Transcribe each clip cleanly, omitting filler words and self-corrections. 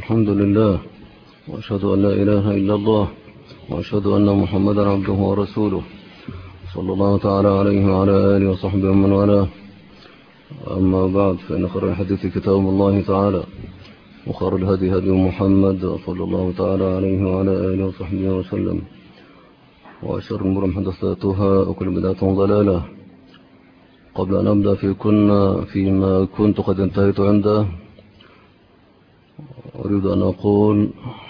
الحمد لله، وأشهد أن لا إله إلا الله، وأشهد أن محمدا عبده ورسوله، صلى الله تعالى عليه وعلى آله وصحبه ومن والاه. أما بعد، فإن خير الحديث كتاب الله تعالى، وخير الهدي هدي محمد صلى الله تعالى عليه وعلى آله وصحبه وسلم، وأشهر الأمور محدثاتها، وكل بدعة ضلالة. قبل أن أبدأ فيما كنت قد انتهيت عنده، أريد أن أقول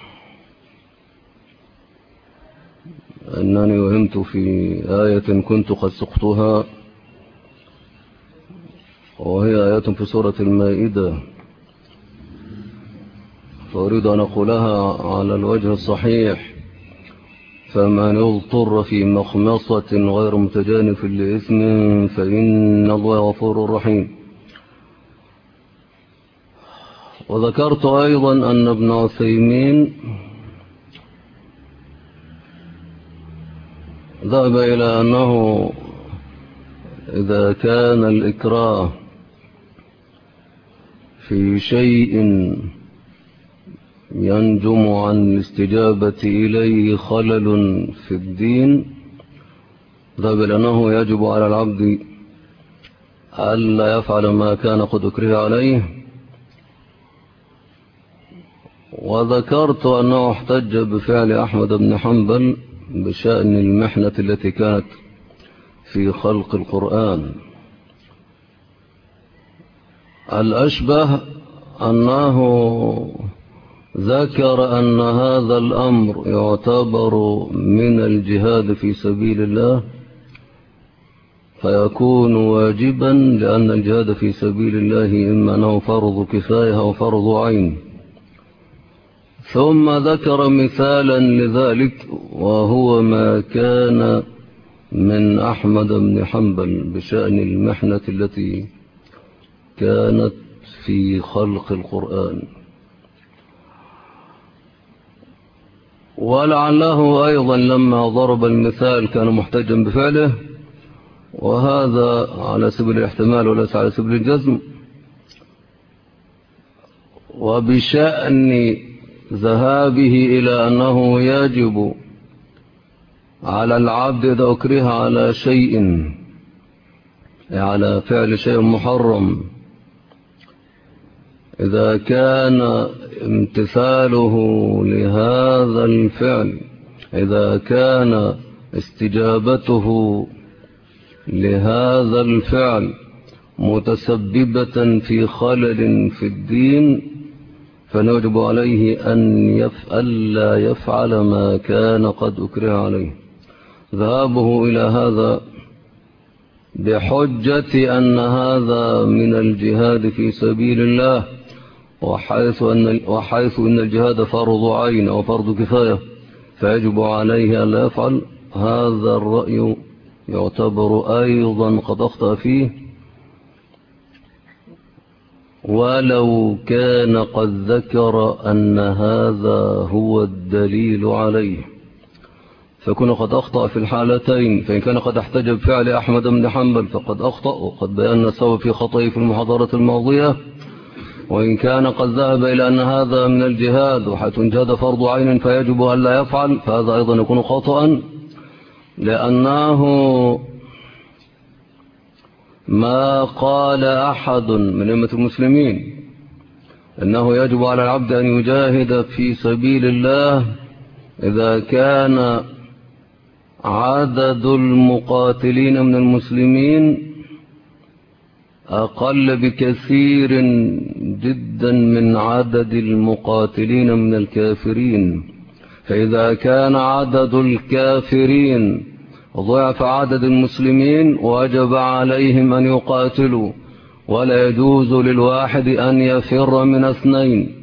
أنني وهمت في آية كنت قد سقتها، وهي آيات في سورة المائدة، فأريد أن أقولها على الوجه الصحيح: فمن اضطر في مخمصة غير متجانف لإثم فإن الله غفور رحيم. وذكرت أيضا أن ابن عثيمين ذهب إلى أنه إذا كان الإكراه في شيء ينجم عن الاستجابة إليه خلل في الدين، ذهب إلى أنه يجب على العبد ألا يفعل ما كان قد أكره عليه. وذكرت أنه احتج بفعل أحمد بن حنبل بشأن المحنة التي كانت في خلق القرآن. الأشبه أنه ذكر أن هذا الأمر يعتبر من الجهاد في سبيل الله، فيكون واجبا، لأن الجهاد في سبيل الله إما أنه فرض كفاية أو فرض عين. ثم ذكر مثالا لذلك، وهو ما كان من أحمد بن حنبل بشأن المحنة التي كانت في خلق القرآن. ولعله أيضا لما ضرب المثال كان محتجا بفعله، وهذا على سبيل الاحتمال وليس على سبيل الجزم. وبشأن ذهابه إلى أنه يجب على العبد إذا أكره على شيء، على فعل شيء محرم، إذا كان امتثاله لهذا الفعل، إذا كان استجابته لهذا الفعل متسببة في خلل في الدين، فنجب عليه أن لا يفعل ما كان قد أكره عليه. ذهابه إلى هذا بحجة أن هذا من الجهاد في سبيل الله، وحيث أن الجهاد فرض عين أو فرض كفاية فيجب عليه أن لا يفعل، هذا الرأي يعتبر أيضا قد أخطأ فيه، ولو كان قد ذكر أن هذا هو الدليل عليه، فكون قد أخطأ في الحالتين. فإن كان قد احتج بفعل أحمد بن حنبل فقد أخطأ، وقد بينا سوى في خطئه في المحاضرة الماضية. وإن كان قد ذهب إلى أن هذا من الجهاد، وحيث انجهد فرض عين فيجب أن لا يفعل، فهذا أيضا يكون خطأ، لأنه ما قال أحد من أئمة المسلمين أنه يجب على العبد أن يجاهد في سبيل الله إذا كان عدد المقاتلين من المسلمين أقل بكثير جدا من عدد المقاتلين من الكافرين. فإذا كان عدد الكافرين ضعف عدد المسلمين وجب عليهم أن يقاتلوا، ولا يجوز للواحد أن يفر من اثنين،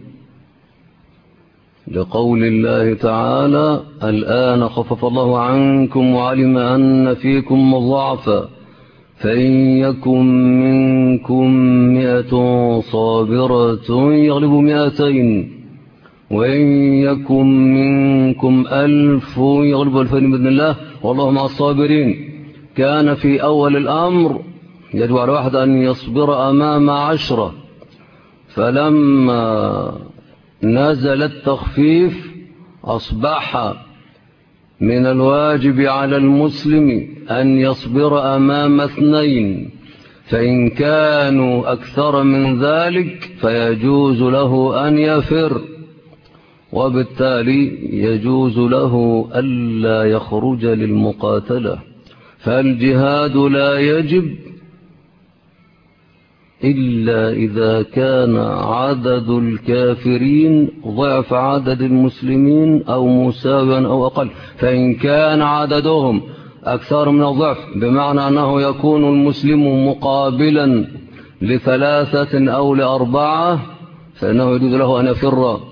لقول الله تعالى: الآن خفف الله عنكم وعلم أن فيكم ضعفا فإن يكن منكم 100 صابرة يغلبوا 200، وإن يكن منكم 1000 يغلبوا 2000 بإذن الله والله مع الصابرين. كان في أول الأمر يجب على واحد أن يصبر أمام 10، فلما نزل التخفيف أصبح من الواجب على المسلم أن يصبر أمام اثنين، فإن كانوا أكثر من ذلك فيجوز له أن يفر، وبالتالي يجوز له ألا يخرج للمقاتلة. فالجهاد لا يجب إلا إذا كان عدد الكافرين ضعف عدد المسلمين أو مساويا أو أقل. فإن كان عددهم أكثر من الضعف بمعنى أنه يكون المسلم مقابلا ل3 أو ل4 فإنه يجوز له أن يفر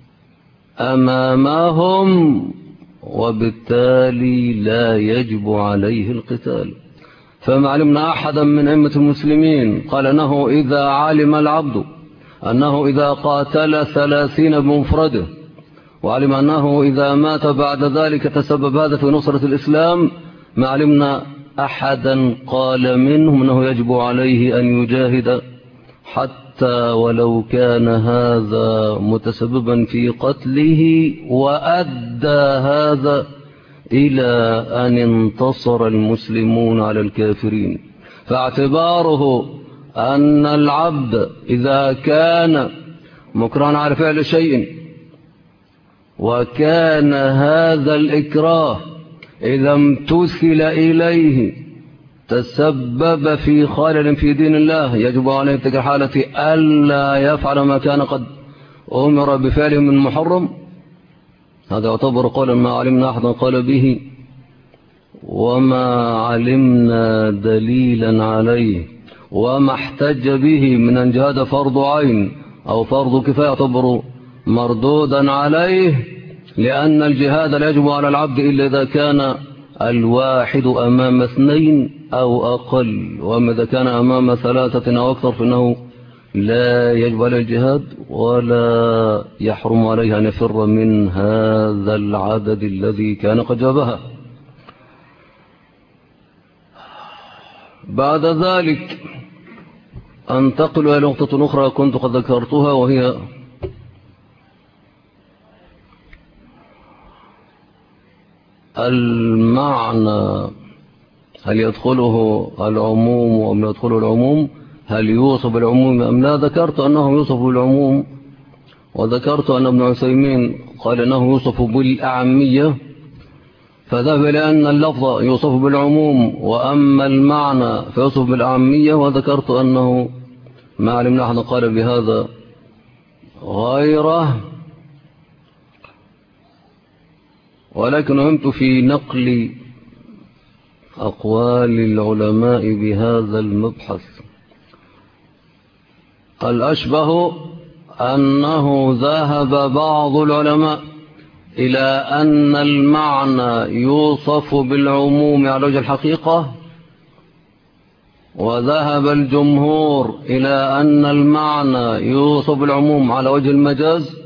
أمامهم، وبالتالي لا يجب عليه القتال. فما علمنا أحدا من أئمة المسلمين قال أنه إذا علم العبد أنه إذا قاتل 30 بمفرده وعلم أنه إذا مات بعد ذلك تسبب هذا في نصرة الإسلام، ما علمنا أحدا قال منهم أنه يجب عليه أن يجاهد حتى ولو كان هذا متسببا في قتله، وأدى هذا إلى أن انتصر المسلمون على الكافرين. فاعتباره أن العبد إذا كان مكرها على فعل شيء وكان هذا الإكراه إذا امتثل إليه تسبب في خلل في دين الله، يجب عليه في تلك الحالة ألا يفعل ما كان قد أمر بفعله من محرم. هذا يعتبر قولا ما علمنا أحدا قال به وما علمنا دليلا عليه، وما احتج به من أن جهاد فرض عين أو فرض كفاية يعتبر مردودا عليه، لأن الجهاد لا يجب على العبد إلا إذا كان الواحد أمام 2 أو أقل، وأما إذا كان أمام 3 أو أكثر فإنه لا يجب على الجهاد ولا يحرم عليه أن يفر من هذا العدد الذي كان قد جابها. بعد ذلك أنتقل إلى نقطة أخرى كنت قد ذكرتها، وهي المعنى، هل يدخله العموم أم لا يدخله العموم، هل يوصف بالعموم أم لا. ذكرت أنه يوصف بالعموم، وذكرت أن ابن عثيمين قال أنه يوصف بالأعمية، فذهب لأن اللفظ يوصف بالعموم وأما المعنى فيوصف بالأعمية، وذكرت أنه ما علمنا أحد قال بهذا غيره، ولكن همت في نقل أقوال العلماء بهذا المبحث. الأشبه أنه ذهب بعض العلماء إلى أن المعنى يوصف بالعموم على وجه الحقيقة، وذهب الجمهور إلى أن المعنى يوصف بالعموم على وجه المجاز،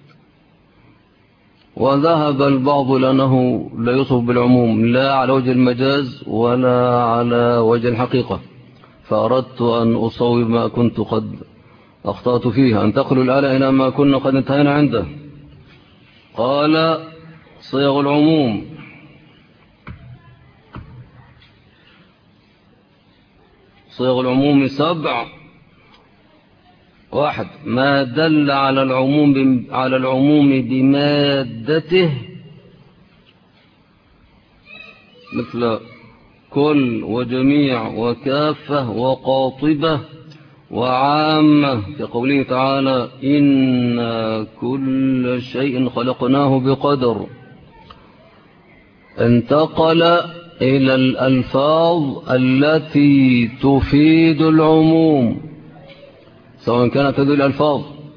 وذهب البعض لأنه لا يوصف بالعموم لا على وجه المجاز ولا على وجه الحقيقة. فأردت أن أصوب ما كنت قد أخطأت فيه. أنتقل الآن إلى ما كنا قد انتهينا عنده. قال صيغ العموم: صيغ العموم 7. 1. ما دل على العموم بمادته، مثل كل وجميع وكافة وقاطبة وعامة، كقوله تعالى: إن كل شيء خلقناه بقدر. انتقل إلى الألفاظ التي تفيد العموم، سواء كانت هذه الألفاظ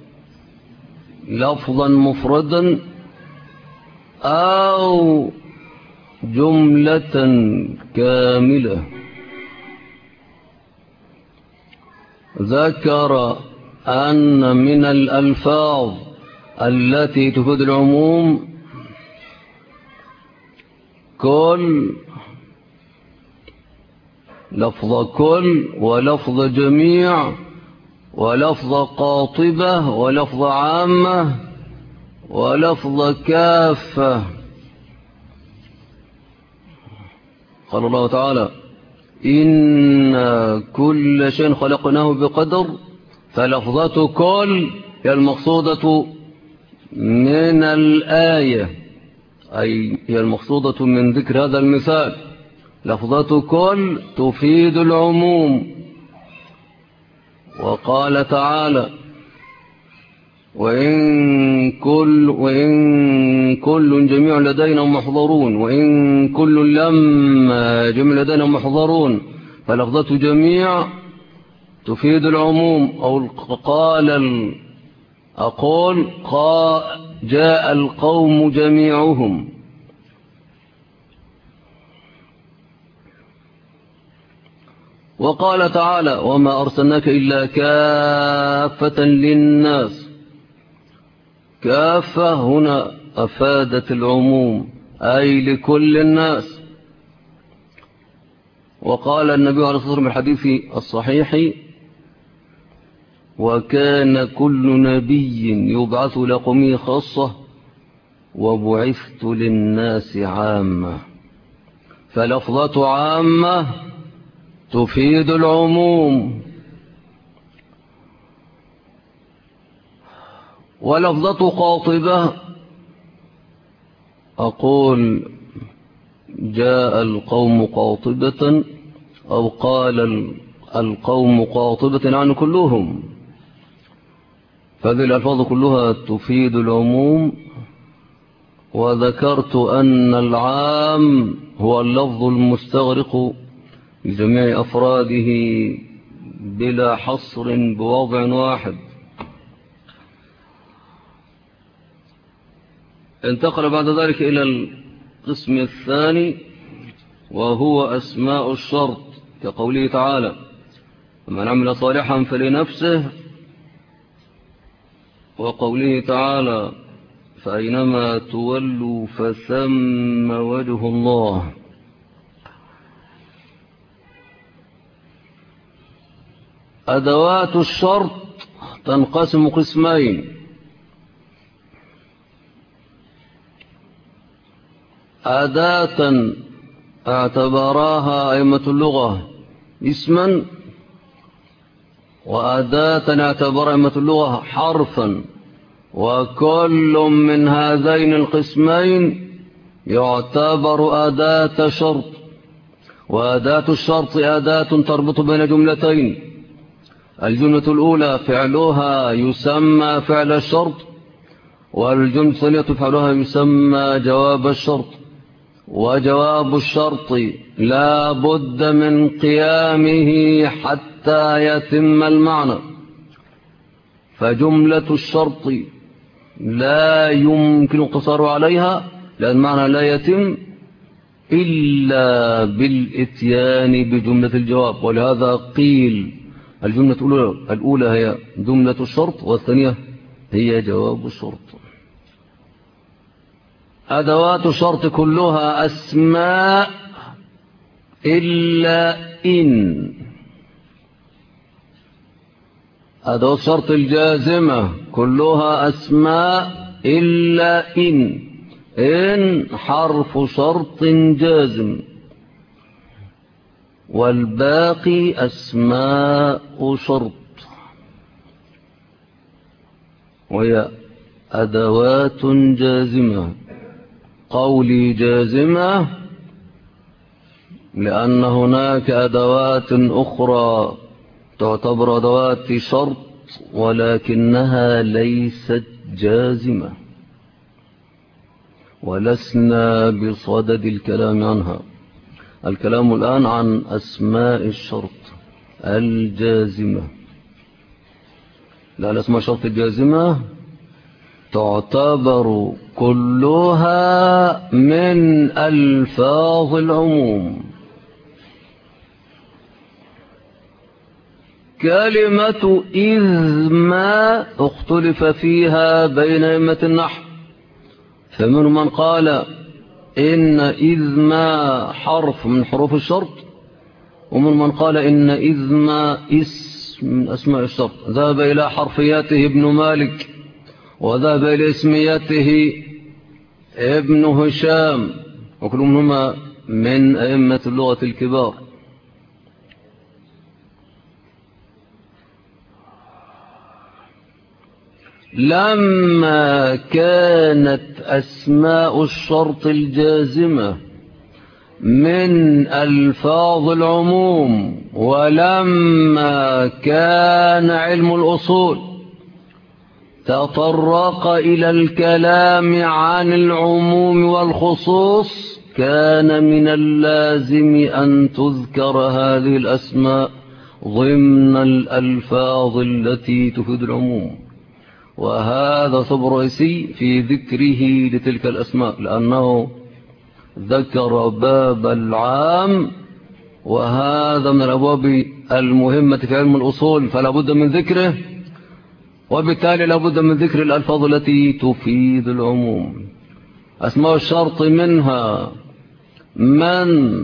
لفظا مفردا أو جملة كاملة. ذكر أن من الألفاظ التي تفيد العموم كل، لفظ كل ولفظ جميع ولفظ قاطبة ولفظ عامة ولفظ كافة. قال الله تعالى إن كل شيء خلقناه بقدر، فلفظة كل هي المقصودة من الآية، أي هي المقصودة من ذكر هذا المثال. لفظة كل تفيد العموم. وقال تعالى وإن كل جميع لدينا محضرون، وإن كل لما جميع لدينا محضرون، فلفظة جميع تفيد العموم. أو أقول جاء القوم جميعهم. وقال تعالى وما أرسلناك إلا كافة للناس. كافة هنا أفادت العموم، أي لكل الناس. وقال النبي عليه الصلاة والسلام الحديث الصحيح وكان كل نبي يبعث لقومه خاصة وبعثت للناس عامة. فلفظة عامة تفيد العموم. ولفظة قاطبة أقول جاء القوم قاطبة، أو قال القوم قاطبة يعني كلهم. فهذه الألفاظ كلها تفيد العموم. وذكرت أن العام هو اللفظ المستغرق لجميع أفراده بلا حصر بوضع واحد. انتقل بعد ذلك إلى القسم الثاني وهو أسماء الشرط، كقوله تعالى من عمل صالحا فلنفسه، وقوله تعالى فأينما تولوا فثم وجه الله. أدوات الشرط تنقسم قسمين: أداة اعتبراها أئمة اللغة اسما، وأداة اعتبرها أئمة اللغة حرفا. وكل من هذين القسمين يعتبر أداة شرط. وأداة الشرط أداة تربط بين جملتين: الجملة الأولى فعلها يسمى فعل الشرط، والجملة الثانية فعلها يسمى جواب الشرط. وجواب الشرط لا بد من قيامه حتى يتم المعنى. فجملة الشرط لا يمكن اقتصار عليها لأن المعنى لا يتم إلا بالإتيان بجملة الجواب. ولهذا قيل الجملة الأولى هي جملة الشرط، والثانية هي جواب الشرط. أدوات الشرط كلها أسماء إلا إن. أدوات الشرط الجازمة كلها أسماء إلا إن. إن حرف شرط جازم، والباقي أسماء شرط، وهي أدوات جازمة. قولي جازمة لأن هناك أدوات أخرى تعتبر أدوات شرط ولكنها ليست جازمة، ولسنا بصدد الكلام عنها. الكلام الآن عن أسماء الشرط الجازمة. لا، الأسماء الشرط الجازمة تعتبر كلها من ألفاظ العموم. كلمة إذ ما اختلف فيها بين أئمة النحو، فمن من قال إن إذ ما حرف من حروف الشرط، ومن من قال إن إذ ما اسم من أسماء الشرط. ذهب إلى حرفياته ابن مالك وذهب إلى اسميته ابن هشام، وكلهم هما من أئمة اللغة الكبار. لما كانت أسماء الشرط الجازمة من ألفاظ العموم، ولما كان علم الأصول تطرق إلى الكلام عن العموم والخصوص، كان من اللازم أن تذكر هذه الأسماء ضمن الألفاظ التي تفيد العموم. وهذا سبب رئيسي في ذكره لتلك الأسماء، لأنه ذكر باب العام، وهذا من الأبواب المهمة في علم الأصول، فلا بد من ذكره، وبالتالي لا بد من ذكر الألفاظ التي تفيد العموم. أسماء الشرط منها من،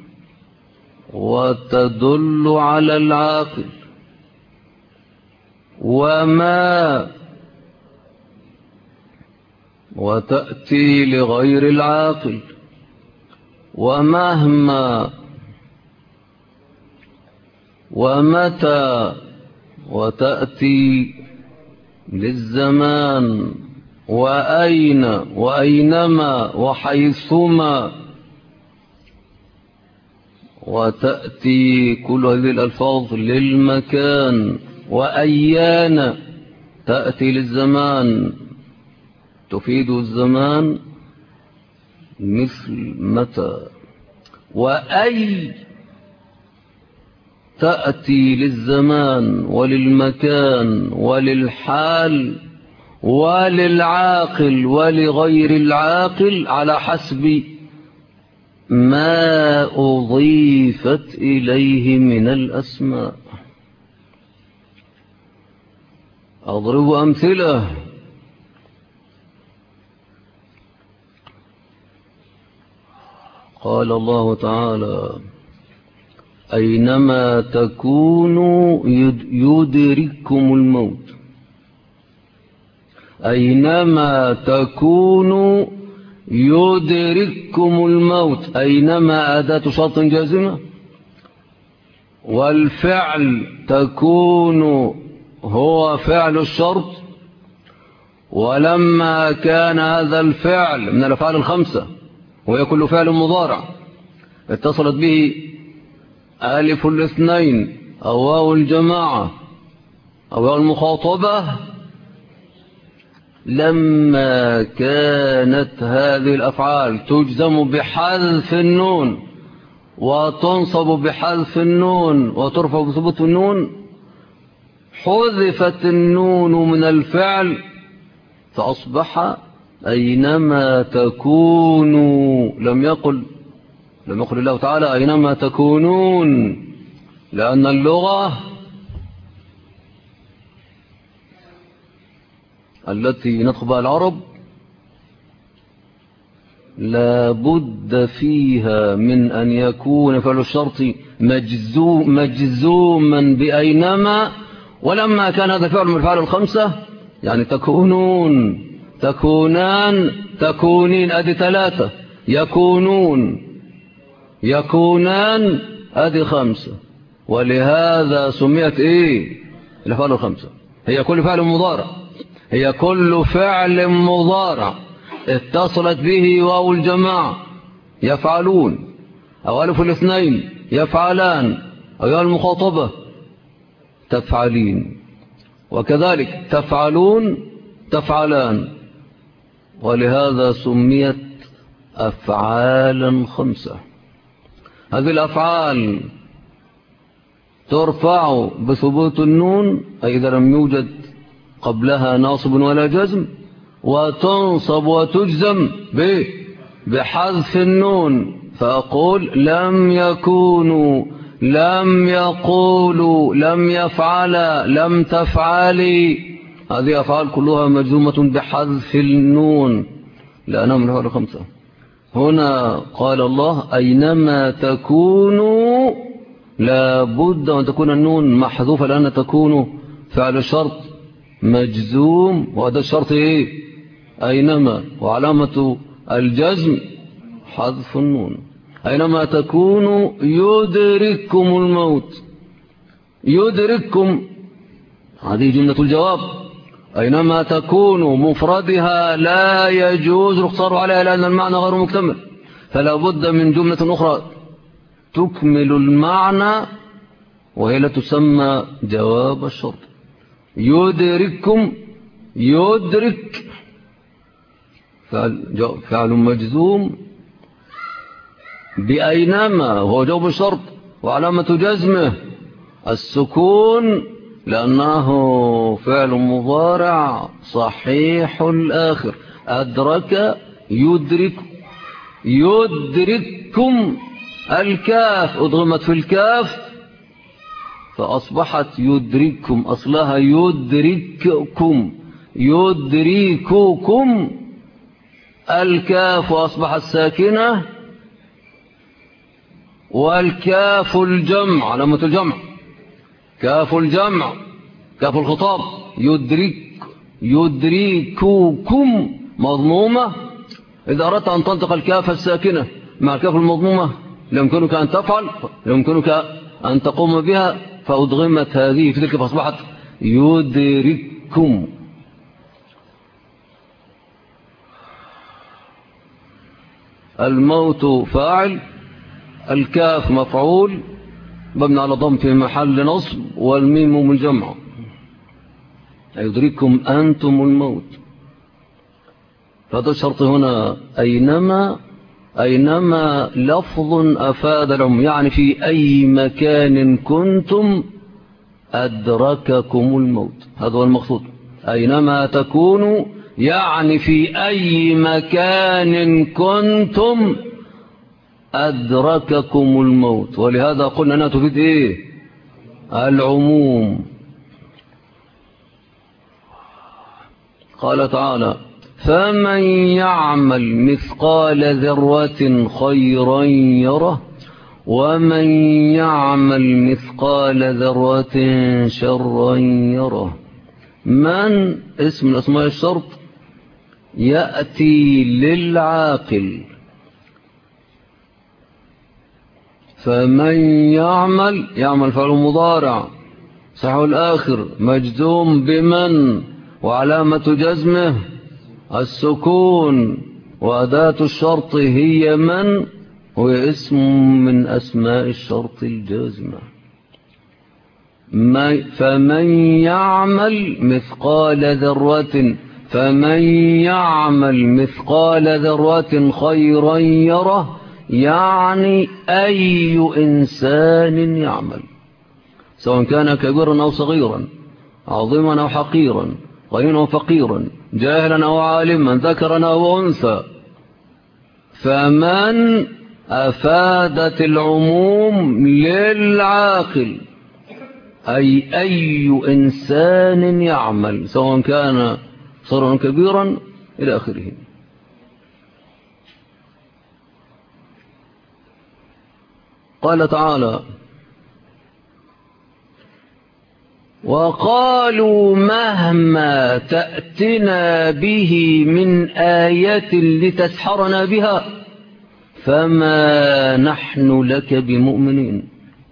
وتدل على العاقل، وما، وتأتي لغير العاقل، ومهما، ومتى، وتأتي للزمان، وأين، وأينما، وحيثما، وتأتي كل هذه الألفاظ للمكان، وأيان تأتي للزمان تفيد الزمان مثل متى، وأي تأتي للزمان وللمكان وللحال وللعاقل ولغير العاقل على حسب ما أضيفت إليه من الأسماء. أضرب أمثلة. قال الله تعالى: أينما تكونوا يدرككم الموت. أينما تكونوا يدرككم الموت. أينما أداة شرط جازمة، والفعل تكون هو فعل الشرط، ولما كان هذا الفعل من الأفعال الخمسة، وهي كل فعل مضارع اتصلت به ألف الاثنين أو واو الجماعة أو واو المخاطبة، لما كانت هذه الأفعال تجزم بحذف النون وتنصب بحذف النون وترفع بثبوت النون، حذفت النون من الفعل فأصبح أينما تكونوا. لم يقل الله تعالى أينما تكونون، لأن اللغة التي نطقها العرب لا بد فيها من أن يكون فعل الشرط مجزوما بأينما، ولما كان هذا فعل من الفعل الخمسة، يعني تكونون، تكونان، تكونين، أدي ثلاثة، يكونون، يكونان، أدي خمسة، ولهذا سميت الأفعال الخمسة. هي كل فعل مضارع، هي كل فعل مضارع اتصلت به واو الجماعة يفعلون، أو ألف الاثنين يفعلان، أو ياء المخاطبة تفعلين، وكذلك تفعلون، تفعلان، ولهذا سميت أفعالا خمسة. هذه الأفعال ترفع بثبوت النون، أي إذا لم يوجد قبلها ناصب ولا جزم، وتنصب وتجزم بحذف النون، فأقول لم يكونوا، لم يقولوا، لم يفعلا، لم تفعلي. هذه أفعال كلها مجزومة بحذف النون لأنها من الأفعال الخمسة. هنا قال الله أينما تكونوا، لا بد أن تكون النون محذوفة، لأن تكون فعل الشرط مجزوم، وهذا الشرط إيه؟ أينما، وعلامة الجزم حذف النون. أينما تكونوا يدرككم الموت. يدرككم هذه جملة الجواب. أينما تكونوا مفردها لا يجوز الاقتصار عليها لأن المعنى غير مكتمل، فلا بد من جملة أخرى تكمل المعنى وهي لا تسمى جواب الشرط. يدرككم، يدرك فعل مجزوم بأينما هو جواب الشرط، وعلامة جزمه السكون لأنه فعل مضارع صحيح الآخر. أدرك يدرك، يدرككم، الكاف أضغمت في الكاف فأصبحت يدرككم، أصلها يدرككم، يدرككم، الكاف أصبحت ساكنة، والكاف الجمع علامة الجمع، كاف الجمع كاف الخطاب، يدرك يدرككم مضمومة. إذا أردت أن تنطق الكاف الساكنة مع الكاف المضمومة يمكنك أن تفعل، يمكنك أن تقوم بها، فأدغمت هذه في تلك فأصبحت يدرككم. الموت فاعل، الكاف مفعول مبني على ضم في محل نصب، والميم من جمع. يدرككم أنتم الموت. فهذا الشرط هنا أينما، أينما لفظ أفاد العموم، يعني في أي مكان كنتم أدرككم الموت، هذا هو المقصود. أينما تكونوا يعني في أي مكان كنتم أدرككم الموت. ولهذا قلنا أنها تفيد إيه؟ العموم. قال تعالى فمن يعمل مثقال ذرة خيرا يره ومن يعمل مثقال ذرة شرا يره. من اسم الأسماء الشرط يأتي للعاقل. فمن يعمل، يعمل فعل مضارع صحيح الآخر مجزوم بمن، وعلامة جزمه السكون، وأداة الشرط هي من، هو اسم من أسماء الشرط الجازمة. فمن يعمل مثقال ذرة، فمن يعمل مثقال ذرة خيرا يره، يعني أي إنسان يعمل، سواء كان كبيرا أو صغيرا، عظيما أو حقيرا، غنيا أو فقيرا، جاهلا أو عالما، ذكرا أو أنثى. فمن أفادت العموم للعاقل، أي إنسان يعمل سواء كان صغيرا كبيرا إلى آخره. قال تعالى وقالوا مهما تأتنا به من آية لتسحرنا بها فما نحن لك بمؤمنين.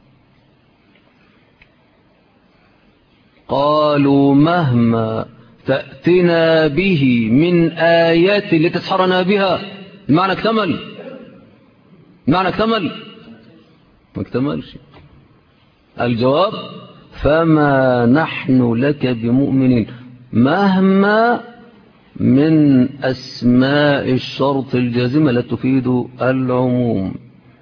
قالوا مهما تأتنا به من آية لتسحرنا بها، المعنى اكتمل، المعنى اكتمل، ما اكتملش. الجواب فما نحن لك بمؤمنين. مهما من أسماء الشرط الجازمة لا تفيد العموم.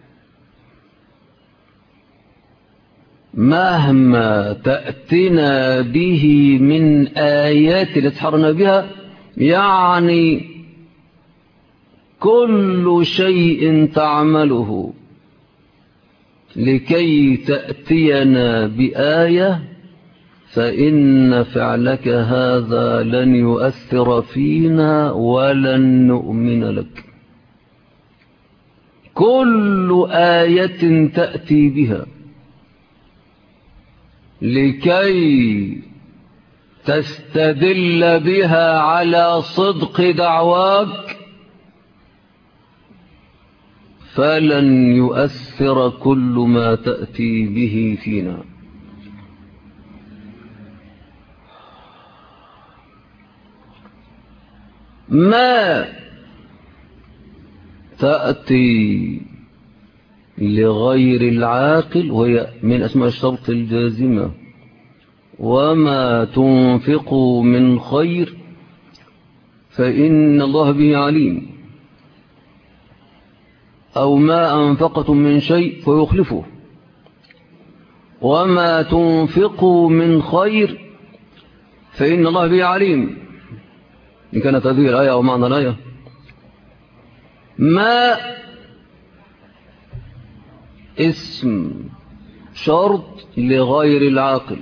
مهما تأتنا به من آيات لتسحرنا بها، يعني كل شيء تعمله لكي تأتينا بآية فإن فعلك هذا لن يؤثر فينا ولن نؤمن لك. كل آية تأتي بها لكي تستدل بها على صدق دعواك فلن يؤثر كل ما تأتي به فينا. ما تأتي لغير العاقل وهي من أسماء الشرط الجازمة، وما تنفقوا من خير فإن الله به عليم، أو ما أنفقتم من شيء فيخلفه، وما تنفقوا من خير فإن الله به عليم. إن كانت هذه الآية أو معنى الآية. ما اسم شرط لغير العاقل،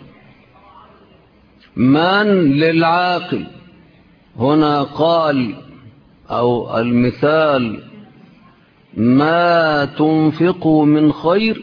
من للعاقل. هنا قال أو المثال ما تنفقوا من خير،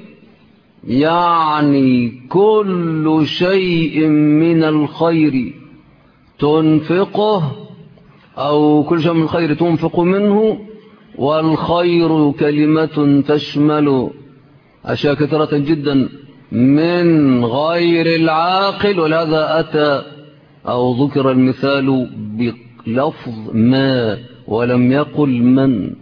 يعني كل شيء من الخير تنفقه، أو كل شيء من الخير تنفق منه. والخير كلمة تشمل أشياء كثيرة جدا من غير العاقل، ولهذا أتى أو ذكر المثال بلفظ ما ولم يقل من.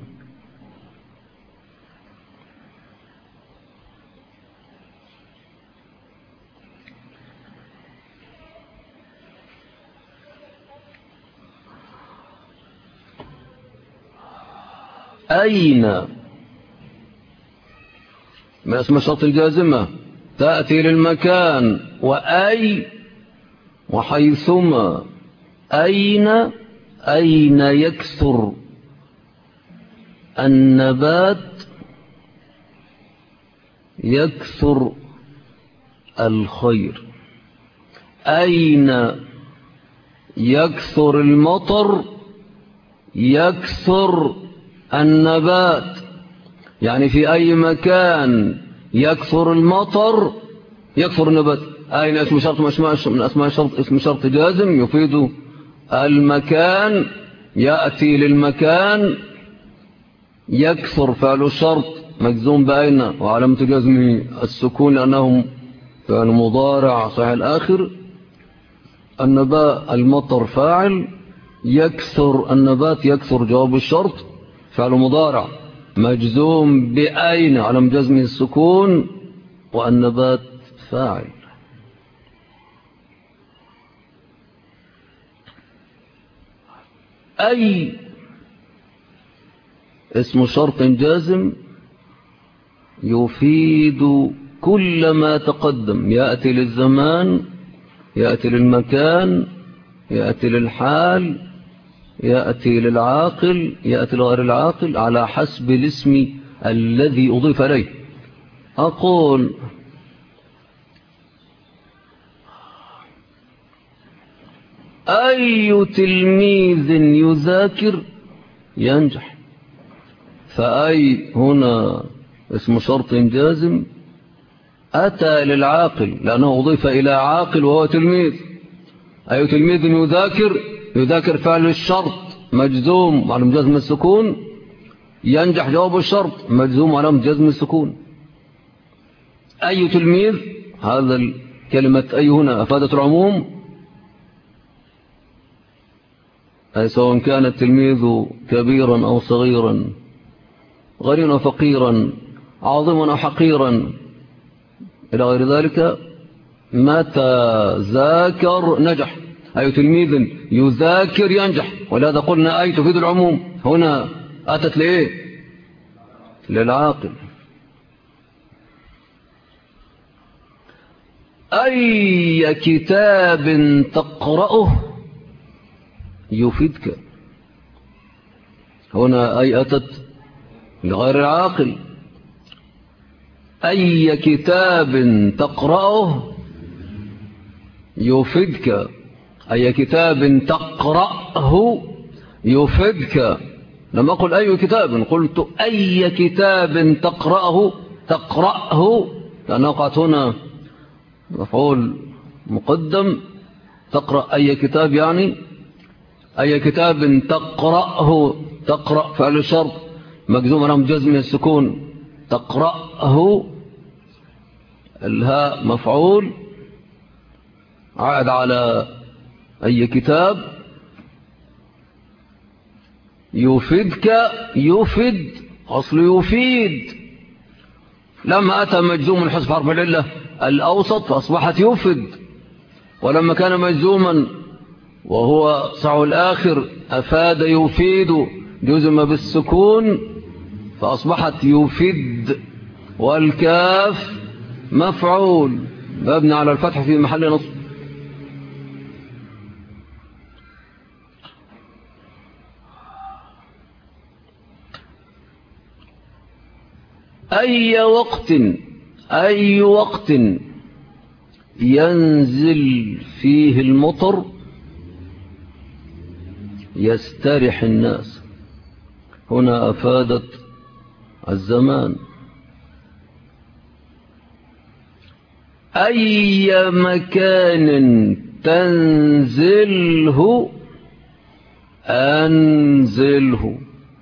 أين من اسم الشرط الجازمة تأتي للمكان، وأي وحيثما. أين يكثر النبات يكثر الخير، أين يكثر المطر يكثر النبات. يعني في أي مكان يكثر المطر يكثر النبات. أين اسم شرط من أسماء الشرط اسم شرط جازم يفيد المكان، يأتي للمكان. يكثر فعل الشرط مجزوم بأين وعلامة جزمه السكون لأنهم فعل مضارع صحيح الآخر. النبات المطر فاعل، يكثر النبات يكثر جواب الشرط فعل مضارع مجزوم بأين على جزمه السكون، والنبات فاعل. أي اسم شرط جازم يفيد كل ما تقدم، يأتي للزمان، يأتي للمكان، يأتي للحال، يأتي للعاقل، يأتي لغير العاقل على حسب الاسم الذي أضيف إليه. أقول أي تلميذ يذاكر ينجح. فأي هنا اسم شرط جازم أتى للعاقل لأنه أضيف إلى عاقل وهو تلميذ. أي تلميذ يذاكر فعل الشرط مجزوم على جزم السكون، ينجح جواب الشرط مجزوم على جزم السكون. أي تلميذ، هذا كلمة أي هنا أفادت العموم، أي سواء كان التلميذ كبيرا أو صغيرا، غنيا أو فقيرا، عاظما أو حقيرا إلى غير ذلك، متى ذاكر نجح. أي تلميذ يذاكر ينجح، ولهذا قلنا أي تفيد العموم. هنا أتت لإيه؟ للعاقل. أي كتاب تقرأه يفيدك. هنا أي أتت لغير العاقل. أي كتاب تقرأه يفيدك. أي كتاب تقرأه يفيدك. لم أقل أي كتاب، قلت أي كتاب تقرأه لأن وقعت هنا مفعول مقدم تقرأ أي كتاب، يعني أي كتاب تقرأه. تقرأ فعل الشرط مجزوم على جزم السكون. تقرأه الهاء مفعول عائد على أي كتاب. يفيدك، يفيد أصل يفيد، لما أتى مجزوم الحذف حرف العلة الأوسط فأصبحت يفيد، ولما كان مجزوما وهو صع الآخر أفاد يفيد جزم بالسكون فأصبحت يفيد، والكاف مفعول مبني على الفتح في محل نصب. أي وقت ينزل فيه المطر يسترح الناس. هنا أفادت الزمان. أي مكان تنزله أنزله.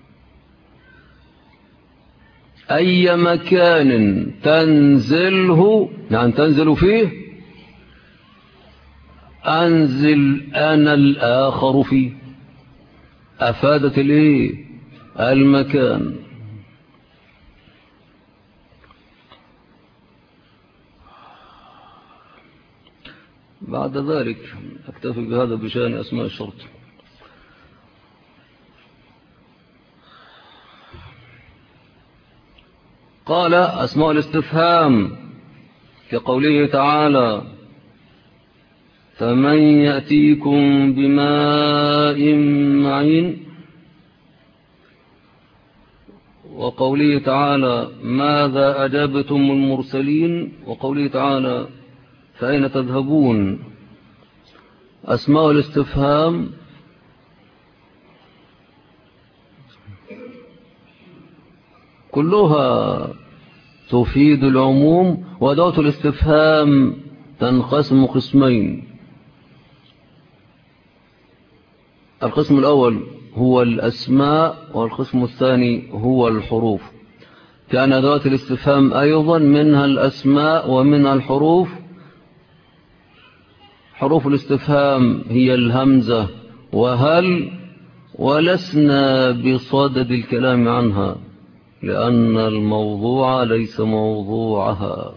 أي مكان تنزله يعني تنزل فيه أنزل أنا الآخر فيه. أفادت الإيه؟ المكان. بعد ذلك أكتفي بهذا بشأن أسماء الشرط. قال أسماء الاستفهام كقوله تعالى فمن يأتيكم بماء معين، وقوله تعالى ماذا أجابتم المرسلين، وقوله تعالى فأين تذهبون. أسماء الاستفهام كلها تفيد العموم، وأدوات الاستفهام تنقسم قسمين. القسم الأول هو الأسماء، والقسم الثاني هو الحروف. كان أدوات الاستفهام أيضا منها الأسماء ومنها الحروف. حروف الاستفهام هي الهمزة وهل، ولسنا بصدد الكلام عنها لأن الموضوع ليس موضوعها.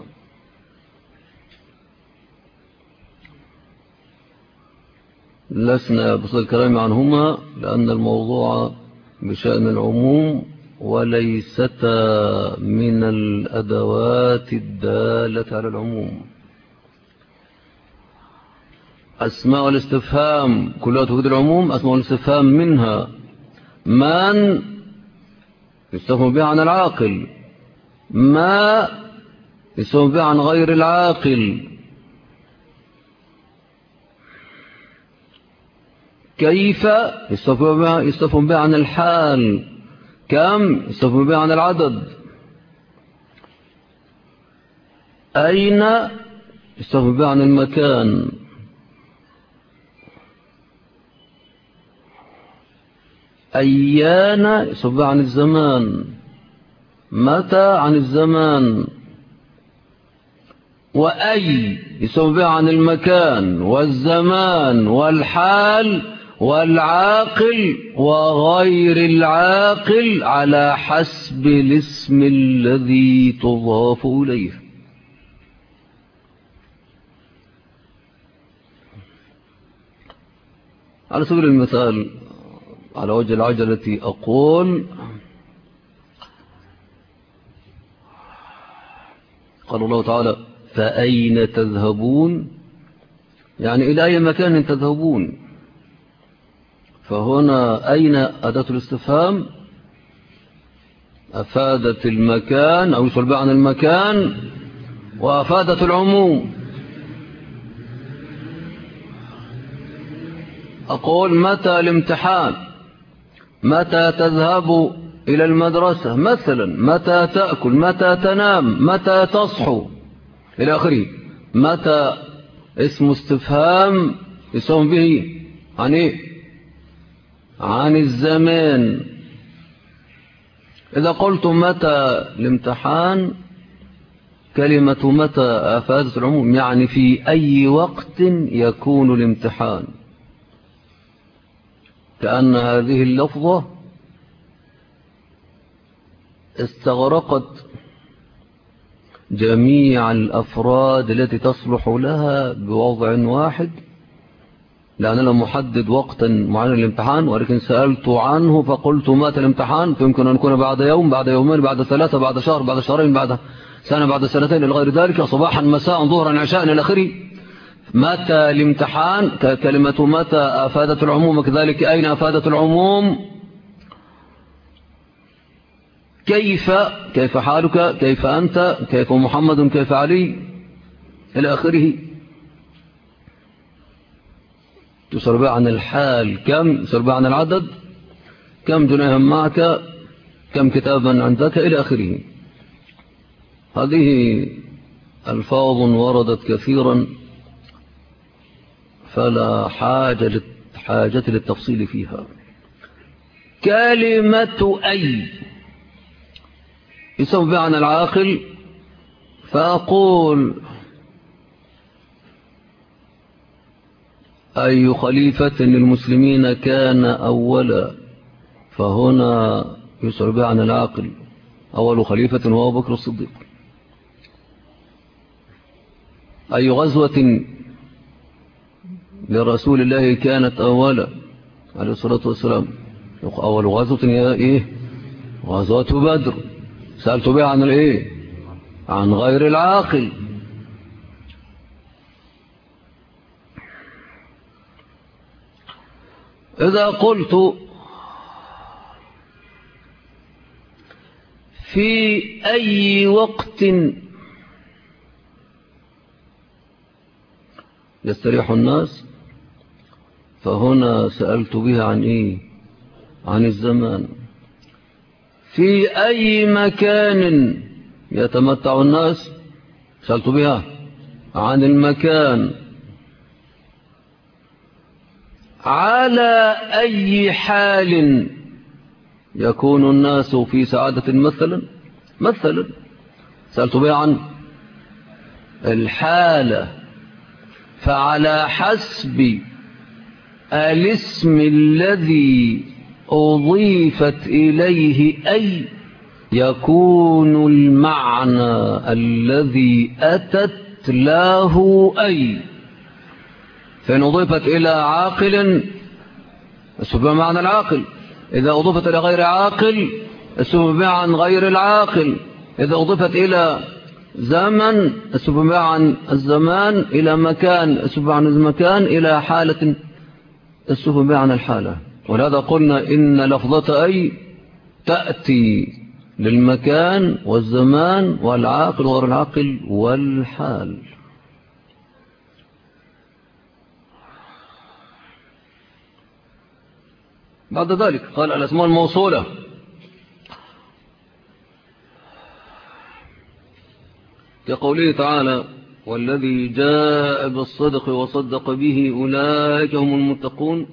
لسنا بصدد الكلام عنهما لأن الموضوع بشأن العموم وليستا من الأدوات الدالة على العموم. أسماء الاستفهام كلها تفيد العموم. أسماء الاستفهام منها من يستفهم بها عن العاقل، ما يستفهم بها عن غير العاقل، كيف يستفهم بها عن الحال، كم يستفهم بها عن العدد، أين يستفهم بها عن المكان، أيان يستفهم بها عن الزمان، متى عن الزمان، وأي يستفهم بها عن المكان والزمان والحال والعاقل وغير العاقل على حسب الاسم الذي تضاف إليه. على سبيل المثال على وجه العجلة أقول قال الله تعالى فأين تذهبون، يعني إلى أي مكان تذهبون. فهنا أين أداة الاستفهام أفادت المكان أو يسأل عن المكان وأفادت العموم. أقول متى الامتحان، متى تذهب إلى المدرسة مثلا، متى تأكل، متى تنام، متى تصحو إلى آخره. متى اسم استفهام يساوم به عن إيه؟ عن الزمان. إذا قلت متى الامتحان، كلمة متى أفادت العموم، يعني في أي وقت يكون الامتحان، كأن هذه اللفظة استغرقت جميع الأفراد التي تصلح لها بوضع واحد، لأن أنا محدد وقتا معين للامتحان، ولكن سألت عنه فقلت مات الامتحان، فيمكن أن يكون بعد يوم، بعد يومين، بعد ثلاثة، بعد شهر، بعد شهرين، بعد سنة، بعد سنتين، إلى غير ذلك، صباحا مساء ظهرا عشاء إلى آخره. متى الامتحان، كلمة متى أفادت العموم، كذلك أين أفادت العموم. كيف حالك، كيف أنت، كيف محمد، كيف علي، إلى آخره. تسربع عن الحال، كم تسربع عن العدد، كم جنيها معك، كم كتابا عندك، إلى آخره. هذه ألفاظ وردت كثيرا، فلا حاجة للتفصيل فيها. كلمة أي يسمى بها عن العاقل، فأقول أي خليفة للمسلمين كان أولا، فهنا يسمى بها عن العاقل، أول خليفة هو أبو بكر الصديق. أي غزوة لرسول الله كانت أولا عليه الصلاة والسلام، أول غزوة هي إيه؟ غزوة بدر. سألت بها عن الإيه؟ عن غير العاقل. إذا قلت في أي وقت يستريح الناس، فهنا سألت بها عن إيه؟ عن الزمان. في أي مكان يتمتع الناس، سألت بها عن المكان. على أي حال يكون الناس في سعادة مثلا سألت بها عن الحالة. فعلى حسب الاسم الذي أضيفت إليه أي يكون المعنى الذي أتت له أي. فإن أضيفت إلى عاقل اسمها معنى العاقل، إذا أضيفت إلى غير عاقل اسمها عن غير العاقل، إذا أضيفت إلى زمن اسمها عن الزمان، إلى مكان اسمها عن المكان، إلى حالة اسمها عن الحالة. ولهذا قلنا إن لفظة أي تأتي للمكان والزمان والعاقل وغير العاقل والحال. بعد ذلك قال الأسماء الموصولة. كقوله تعالى والذي جاء بالصدق وصدق به أولئك هم المتقون،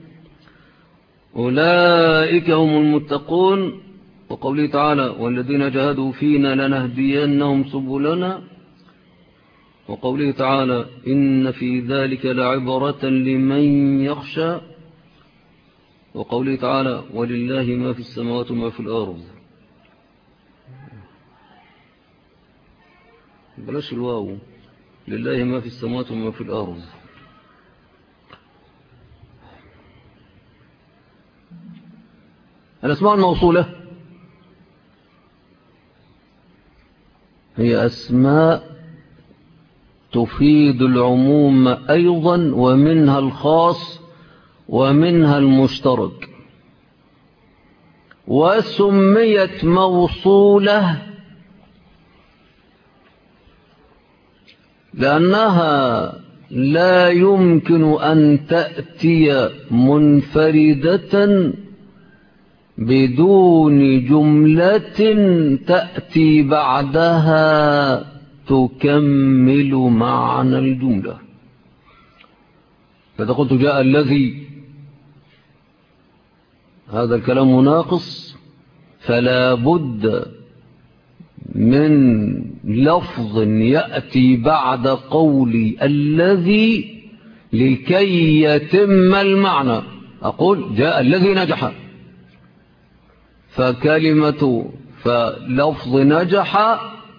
أولئك هم المتقون. وقوله تعالى والذين جاهدوا فينا لنهدينهم سبلنا. وقوله تعالى إن في ذلك لعبرة لمن يخشى. وقوله تعالى ولله ما في السماوات وما في الأرض. بلاش الواو، لله ما في السماوات وما في الأرض. الأسماء الموصولة هي أسماء تفيد العموم أيضا، ومنها الخاص ومنها المشترك. وسميت موصولة لأنها لا يمكن أن تأتي منفردة بدون جملة تأتي بعدها تكمل معنى الجملة. فإذا قلت جاء الذي، هذا الكلام ناقص، فلا بد من لفظ يأتي بعد قولي الذي لكي يتم المعنى. أقول جاء الذي نجح، فلفظ نجح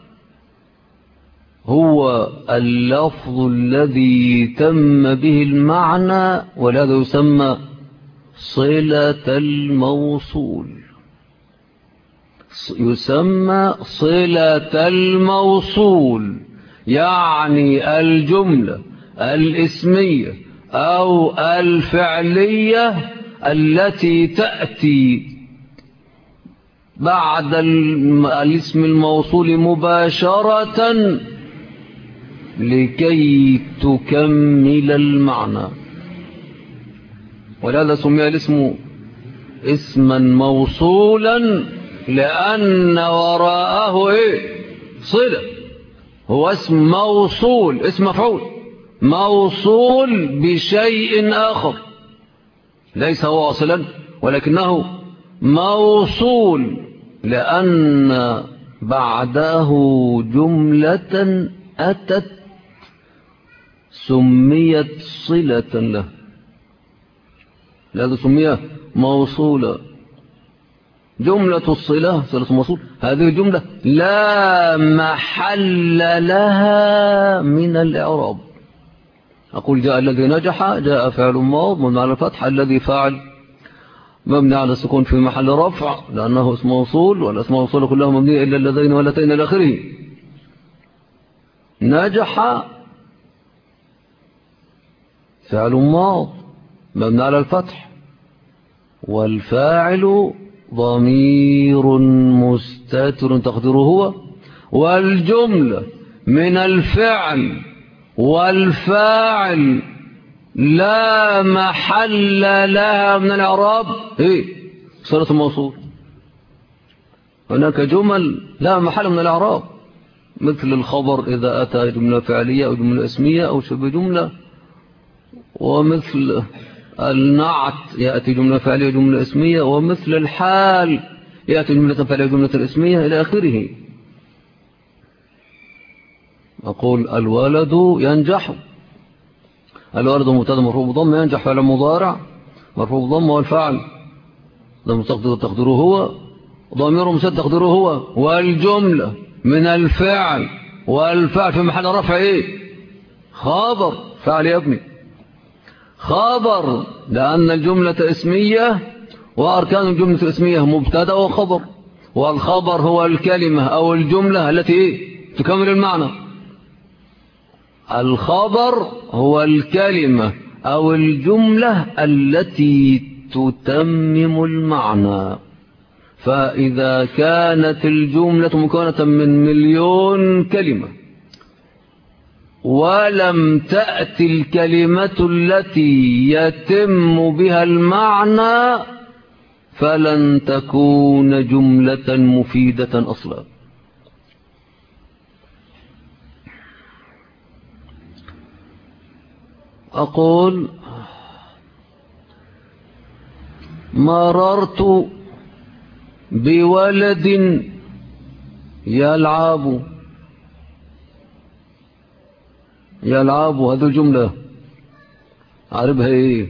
هو اللفظ الذي تم به المعنى، ولهذا يسمى صلة الموصول. يسمى صلة الموصول، يعني الجملة الاسمية أو الفعلية التي تأتي بعد الاسم الموصول مباشرة لكي تكمل المعنى. ولهذا سمي الاسم اسما موصولا، لأن وراءه صلة. هو اسم موصول، اسم مفعول موصول بشيء آخر، ليس هو واصلا ولكنه موصول، لأن بعده جملة أتت سميت صلة له، لهذا سميها موصولة. جملة الصلة صلة الموصول، هذه الجملة لا محل لها من الإعراب. أقول جاء الذي نجح، جاء فعل ماض مبني على الفتح، الذي فاعل مبني على السكون في محل رفع لأنه اسم موصول، والاسماء الموصولة كلها مبنية إلا اللذين واللتين إلى آخره. نجح فعل ماض مبني على الفتح، والفاعل ضمير مستتر تقديره هو، والجملة من الفعل والفاعل لا محل لها من الإعراب صلة الموصول. هناك جمل لا محل من الإعراب، مثل الخبر إذا أتى جملة فعلية أو جملة اسمية أو شبه جملة، ومثل النعت يأتي جملة فعلية وجملة اسمية، ومثل الحال يأتي جملة فعلية وجملة اسمية إلى آخره. أقول الولد ينجح، الولد مبتدا مرفوع بضم، ينجح فعل مضارع مرفوع بضم، والفعل تقديره هو، ضمير مستتر تقديره هو، والجملة من الفعل والفعل في محل رفع خبر. فعل يا ابني خبر، لأن الجملة اسمية، وأركان الجملة الاسمية مبتدا وخبر، والخبر هو الكلمة أو الجملة التي تكمل المعنى. الخبر هو الكلمة أو الجملة التي تتمم المعنى. فإذا كانت الجملة مكونة من 1,000,000 كلمة ولم تأتي الكلمة التي يتم بها المعنى، فلن تكون جملة مفيدة أصلا. أقول مررت بولد يلعب، هذه الجملة عارفها ايه؟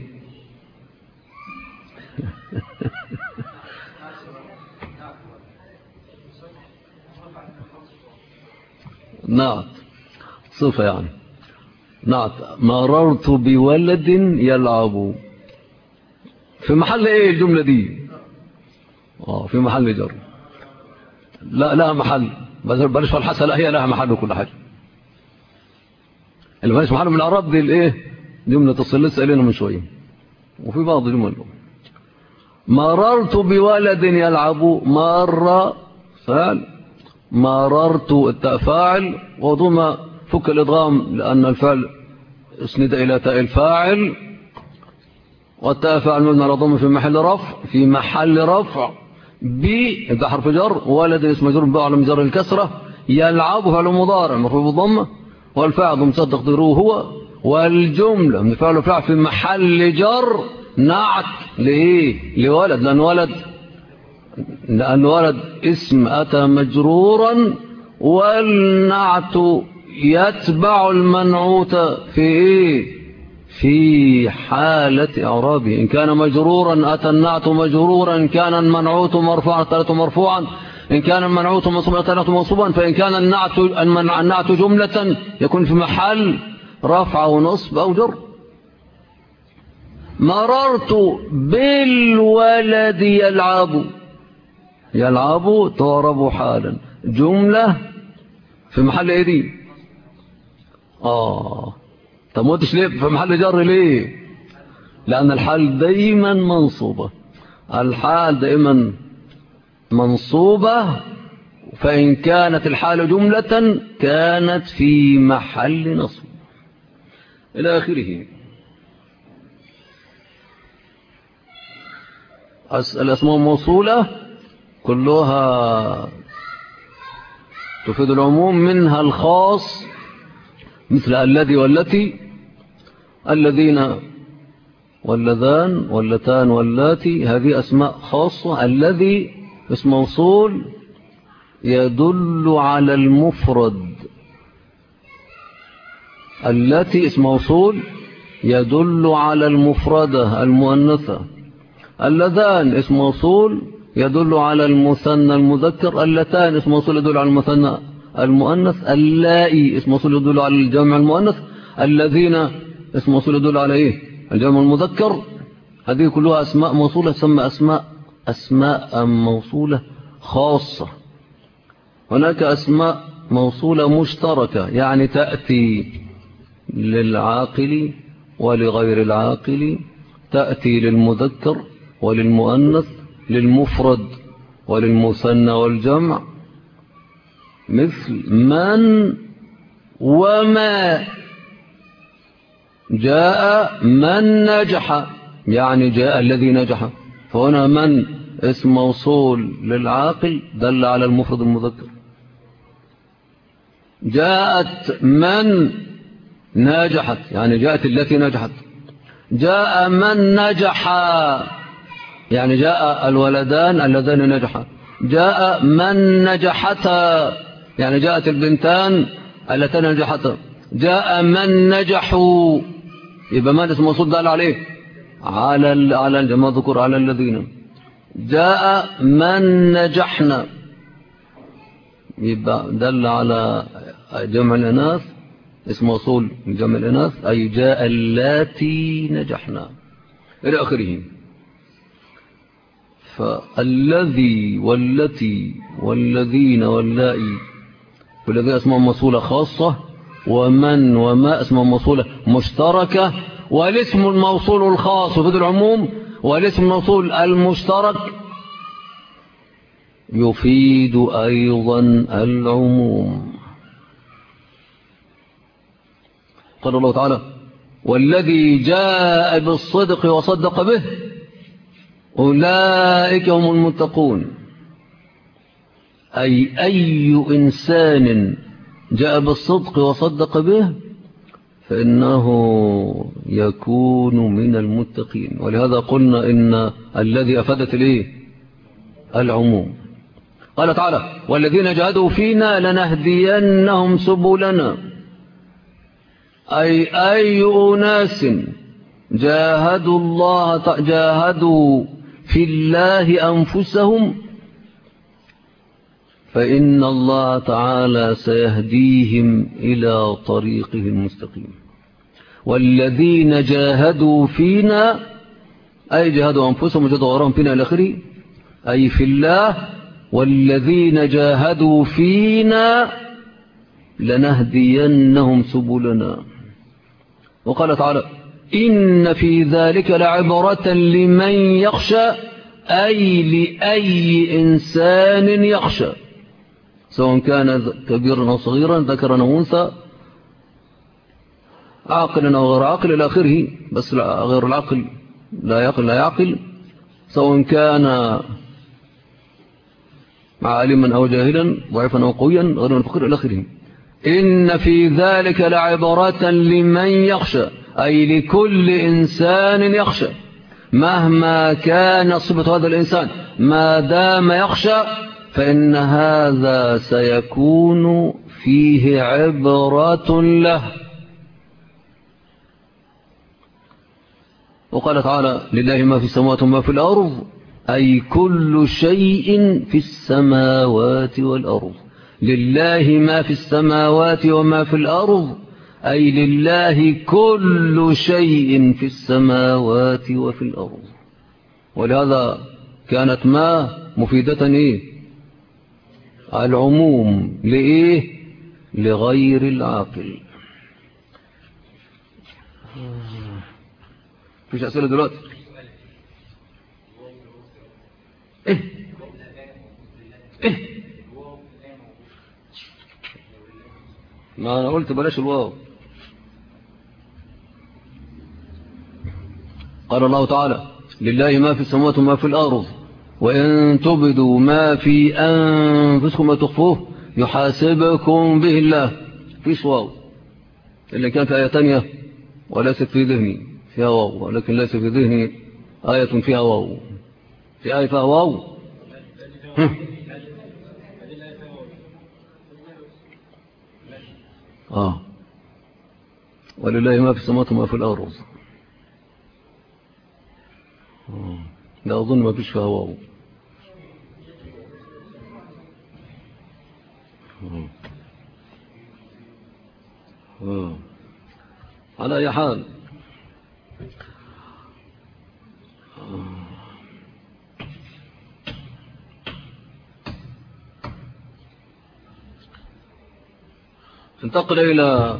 نعت صفة يعني نعت. مررت بولد يلعب، في محل ايه الجملة دي؟ في محل جر، لا لها محل، بلاش في الحسن، لا هي لها محل وكل حاجة. اللي مالش محل من الأعراب دي الايه؟ جملة الصلة لسه قايلينها من شوية، وفي بعض جمل. مررت بولد يلعب، مر فعل، مررت التاء فاعل، وضم فك الإضغام لأن الفعل اسند إلى تاء الفاعل، والتاء فاعل مبني على ضم في محل رفع ده حرف جر، ولد اسم مجرور بأعلى من جر الكسرة، يلعب فعل مضارع مرفوع بالضمة، والفاعل ضم تقديره هو، والجملة من فعل وفعل في محل جر نعت لإيه؟ لولد، لأن ولد اسم أتى مجرورا، والنعت يتبع المنعوت في إيه؟ في حالة إعرابه. إن كان مجرورا أتى النعت مجرورا، إن كان المنعوت مرفوعا أتى مرفوعا، إن كان المنعوت منصوبا أتى منصوبا. فإن كان النعت جملة يكون في محل رفع ونصب أو جر. مررت بالولد يلعب تعرب حالا، جملة في محل ايه دي؟ طب ما قلتش ليه في محل جر ليه؟ لأن الحال دايما منصوبة، الحال دايما منصوبة، فإن كانت الحال جملة كانت في محل نصب إلى آخره. الأسماء الموصولة كلها تفيد العموم، منها الخاص مثل الذي والتي، الذين واللذان واللتان واللاتي، هذه أسماء خاصة. الذي اسم موصول يدل على المفرد، التي اسم موصول يدل على المفردة المؤنثة، اللذان اسم موصول يدل على المثنى المذكر، اللتان اسم موصول يدل على المثنى المؤنث، اللائي اسم موصول يدل على الجمع المؤنث، الذين اسم موصول يدل على ايه؟ الجمع المذكر. هذه كلها أسماء موصولة تسمى أسماء موصولة خاصة. هناك أسماء موصولة مشتركة، يعني تأتي للعاقل ولغير العاقل، تأتي للمذكر وللمؤنث، للمفرد وللمثنى والجمع، مثل من وما. جاء من نجح، يعني جاء الذي نجح، فهنا من اسم موصول للعاقل دل على المفرد المذكر. جاءت من نجحت، يعني جاءت التي نجحت. جاء من نجح، يعني جاء الولدان اللذان نجحا. جاء من نجحتا، يعني جاءت البنتان اللتان نجحتا. جاء من نجحوا، يبقى من اسم موصول دل عليه على الجمع ذكر على الذين. جاء من نجحنا، يبقى دل على جمع الإناث، اسم موصول جمع الإناث، أي جاء اللاتي نجحنا إلى آخره. فالذي والتي والذين واللائي والذي اسمه موصولة خاصة، ومن وما اسمه موصولة مشتركة. والاسم الموصول الخاص يفيد العموم، والاسم الموصول المشترك يفيد أيضا العموم. قال الله تعالى: والذي جاء بالصدق وصدق به أولئك هم المتقون. أي إنسان جاء بالصدق وصدق به فإنه يكون من المتقين. ولهذا قلنا إن الذي أفادت إليه العموم. قال تعالى: والذين جاهدوا فينا لنهدينهم سبلنا. أي أناس جاهدوا في الله أنفسهم فإن الله تعالى سيهديهم إلى طريقه المستقيم. والذين جاهدوا فينا أي جاهدوا أنفسهم وجاهدوا غيرهم فينا إلى آخره، أي في الله. والذين جاهدوا فينا لنهدينهم سبلنا. وقال تعالى: إن في ذلك لعبرة لمن يخشى، أي لأي إنسان يخشى، سواء كان كبيرا أو صغيرا، ذكرا أو أنثى، عاقلا أو غير عاقل إلى آخره. بس غير العاقل لا يعقل، سواء كان عالما أو جاهلا، ضعيفا أو قويا، غير فقير إلى آخره. إن في ذلك لعبرة لمن يخشى، أي لكل إنسان يخشى مهما كان صفة هذا الإنسان، ما دام يخشى فإن هذا سيكون فيه عبرة له. وقال تعالى لله ما في السماوات وما في الأرض، أي كل شيء في السماوات والأرض. لله ما في السماوات وما في الأرض، أي لله كل شيء في السماوات وفي الأرض. ولهذا كانت ما مفيدة إيه؟ العموم لإيه؟ لغير العاقل. فيش أسئلة دلوقتي؟ إيه؟ ما أنا قلت بلاش الواو. قال الله تعالى لله ما في السماوات وما في الأرض وإن تبدوا ما في أنفسكم وتخفوه يحاسبكم به الله. فيش واو، اللي كان في آية تانية وليست في ذهني فيها واو، ولكن ليس في ذهني آية فيها واو. في آية فيها واو. ولله ما في السماوات وما في الأرض. لا أظن ما فيش فيها واو. على أي حال انتقل إلى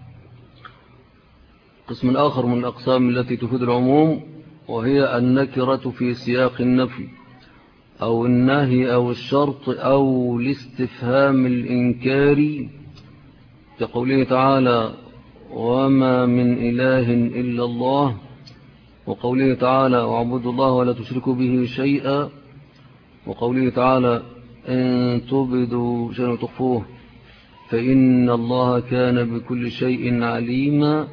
قسم آخر من الأقسام التي تفيد العموم، وهي النكرة في سياق النفي أو النهي أو الشرط أو الاستفهام الإنكاري، كقوله تعالى وما من إله إلا الله، وقوله تعالى واعبدوا الله ولا تشركوا به شيئا، وقوله تعالى إن تبدوا شيئا وتخفوه فإن الله كان بكل شيء عليما،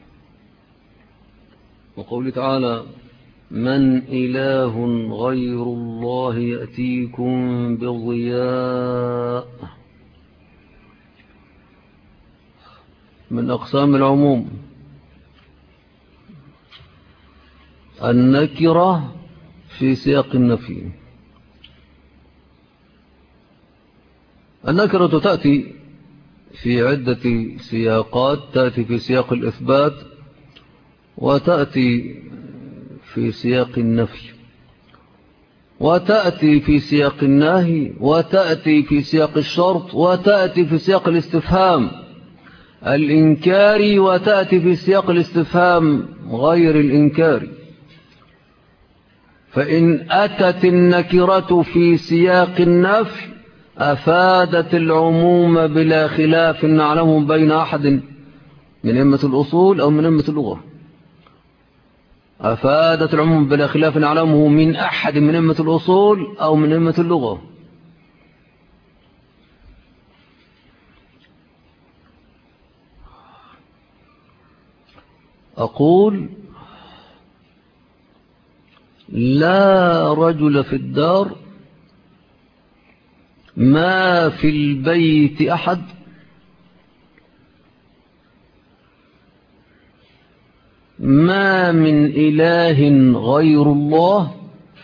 وقوله تعالى من إله غير الله يأتيكم بضياء. من أقسام العموم النكرة في سياق النفي. النكرة تأتي في عدة سياقات، تأتي في سياق الإثبات، وتأتي في سياق النفي، وتأتي في سياق النهي، وتأتي في سياق الشرط، وتأتي في سياق الاستفهام الإنكاري، وتأتي في سياق الاستفهام غير الإنكاري. فإن أتت النكرة في سياق النفي أفادت العموم بلا خلاف نعلم بين أحد من أئمة الأصول أو من أئمة اللغة. أفادت العموم بلا خلاف نعلمه من أحد من أئمة الأصول أو من أئمة اللغة. أقول لا رجل في الدار، ما في البيت أحد، ما من إله غير الله،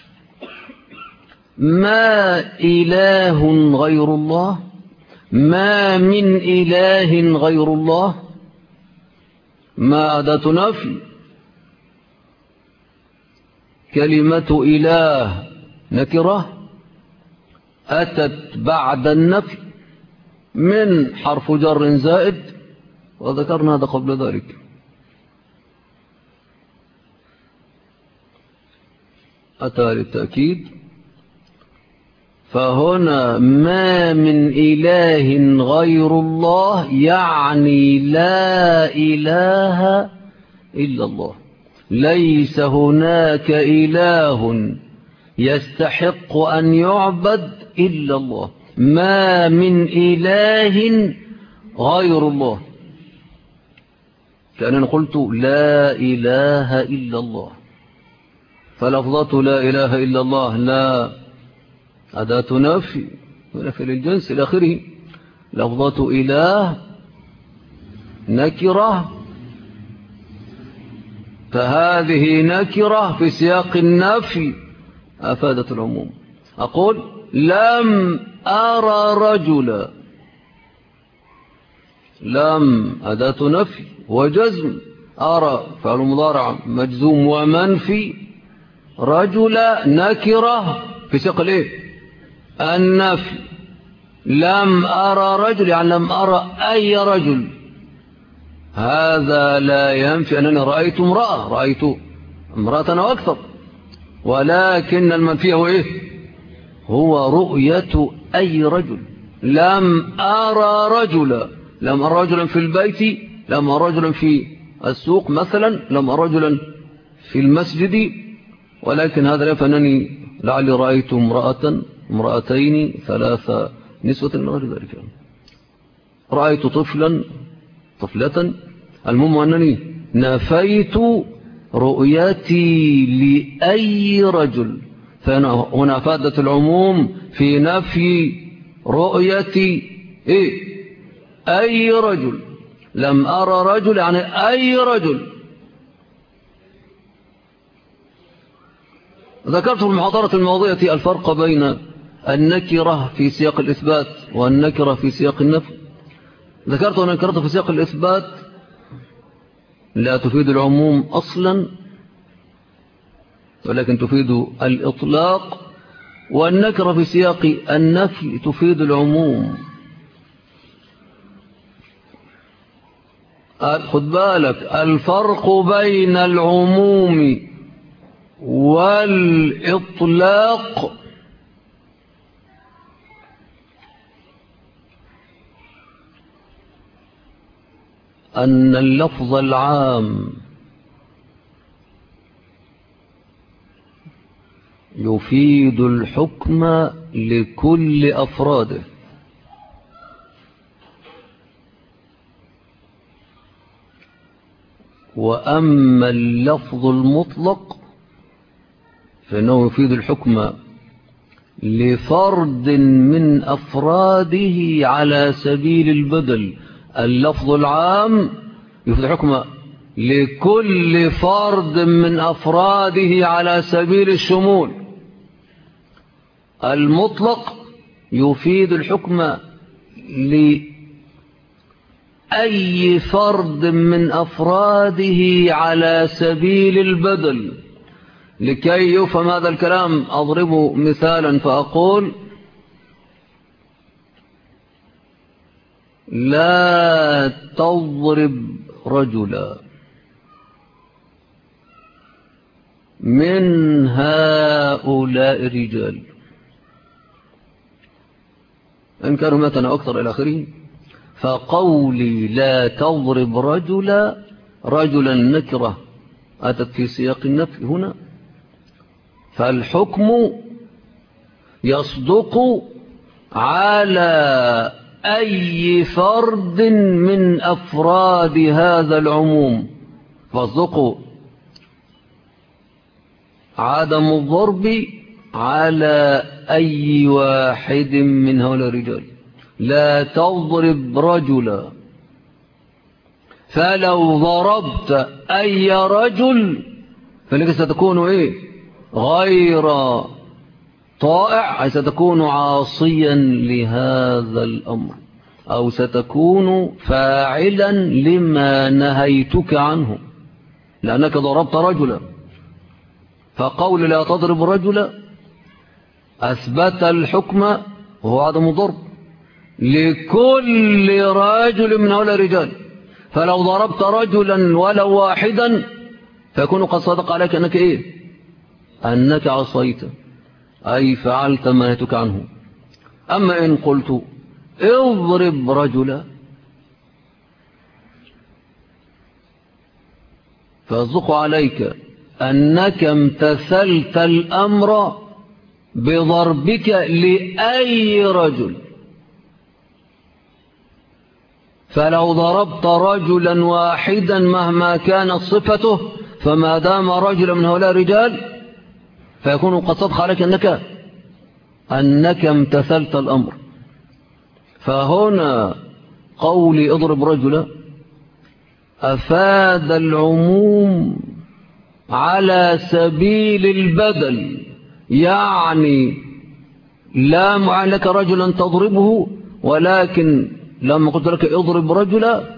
ما إله غير الله، ما من إله غير الله. ما أداة نفي، كلمة إله نكرة أتت بعد النفي من حرف جر زائد، وذكرنا هذا قبل ذلك. أتى للتأكيد. فهنا ما من إله غير الله يعني لا إله إلا الله، ليس هناك إله يستحق أن يعبد إلا الله. ما من إله غير الله، كأنني قلت لا إله إلا الله. فلفظة لا إله إلا الله لا أداة نفي للجنس إلى آخره. لفظة إله نكرة، فهذه نكرة في سياق النفي أفادت العموم. أقول لم أرى رجلا، لم أداة نفي وجزم، أرى فعل مضارع مجزوم ومنفي، رجلا نكرة في سياق الايه؟ النفي. لم أرى رجل يعني لم أرى أي رجل، هذا لا ينفي أنني رأيت امرأة، رأيت امرأة أو أكثر، ولكن المنفي هو إيه؟ هو رؤية أي رجل. لم أرى رجلا، لم أرى رجلا في البيت، لم أرى رجلا في السوق مثلا، لم أرى رجلا في المسجد، ولكن هذا لا فأنني لعلي رأيت امرأتين 3 نسوة من غير ذلك، رأيت طفلة. المهم أنني نفيت رؤيتي لأي رجل، فهنا فادت العموم في نفي رؤيتي أي رجل. لم أرى رجل يعني أي رجل. ذكرت في المحاضرة الماضية الفرق بين النكرة في سياق الإثبات والنكرة في سياق النفي. ذكرت أن النكرة في سياق الإثبات لا تفيد العموم أصلا، ولكن تفيد الإطلاق، والنكرة في سياق النفي تفيد العموم. خد بالك الفرق بين العموم والإطلاق أن اللفظ العام يفيد الحكم لكل أفراده، وأما اللفظ المطلق فإنه يفيد الحكم لفرد من أفراده على سبيل البدل. اللفظ العام يفيد الحكم لكل فرد من أفراده على سبيل الشمول. المطلق يفيد الحكم لأي فرد من أفراده على سبيل البدل. لكي يفهم هذا الكلام أضرب مثالا فأقول لا تضرب رجلا من هؤلاء الرجال، إن كانوا متنا أكثر إلى آخره. فقولي لا تضرب رجلا نكرة أتت في سياق النفي هنا، فالحكم يصدق على أي فرد من أفراد هذا العموم، فاصدق عدم الضرب على أي واحد من هؤلاء الرجال. لا تضرب رجلا، فلو ضربت أي رجل فلك ستكون غير طائع، أي ستكون عاصيا لهذا الأمر، أو ستكون فاعلا لما نهيتك عنه لأنك ضربت رجلا. فقول لا تضرب رجلا أثبت الحكم وهو عدم ضرب لكل رجل من هؤلاء الرجال. فلو ضربت رجلا ولو واحدا فيكون قد صدق عليك أنك أنك عصيت، أي فعلت ما نهيتك عنه. أما إن قلت اضرب رجلا فيصدق عليك أنك امتثلت الأمر بضربك لأي رجل، فلو ضربت رجلا واحدا مهما كانت صفته فما دام رجلا من هؤلاء الرجال فيكون قد صدق عليك أنك امتثلت الأمر. فهنا قولي اضرب رجلا أفاد العموم على سبيل البدل، يعني لا معين لك رجلا تضربه، ولكن لما قلت لك اضرب رجلا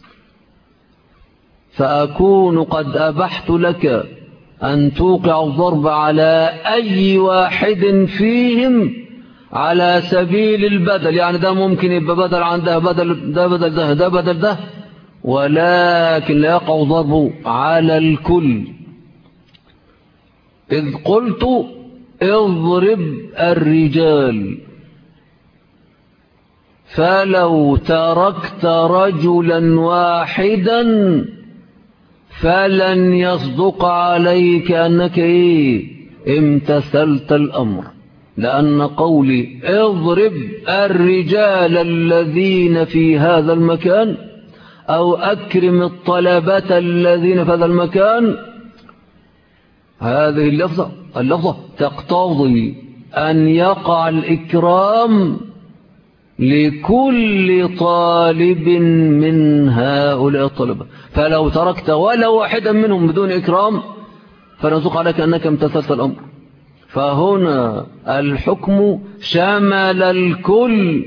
فأكون قد أبحت لك أن توقع الضرب على أي واحد فيهم على سبيل البدل، يعني ده ممكن يبقى بدل عن ده، بدل ده بدل ده، ده بدل ده، ولكن لا يقع ضربه على الكل. إذ قلت اضرب الرجال، فلو تركت رجلا واحدا فلن يصدق عليك أنك امتثلت الأمر، لأن قولي اضرب الرجال الذين في هذا المكان أو أكرم الطلبة الذين في هذا المكان، هذه اللفظة تقتضي أن يقع الإكرام لكل طالب من هؤلاء الطلبة. فلو تركت ولا واحدا منهم بدون إكرام فنسوق عليك أنك امتثلت الأمر. فهنا الحكم شمل الكل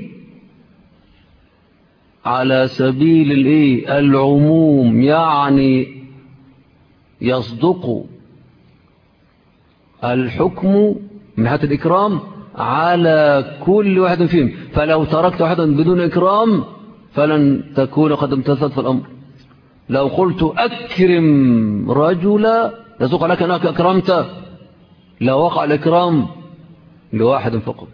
على سبيل العموم، يعني يصدق الحكم من حيث الإكرام على كل واحد فيهم. فلو تركت واحدا بدون إكرام فلن تكون قد امتثلت في الأمر. لو قلت أكرم رجلا يسوق لك أنك أكرمت، لو وقع الإكرام لواحد فقط.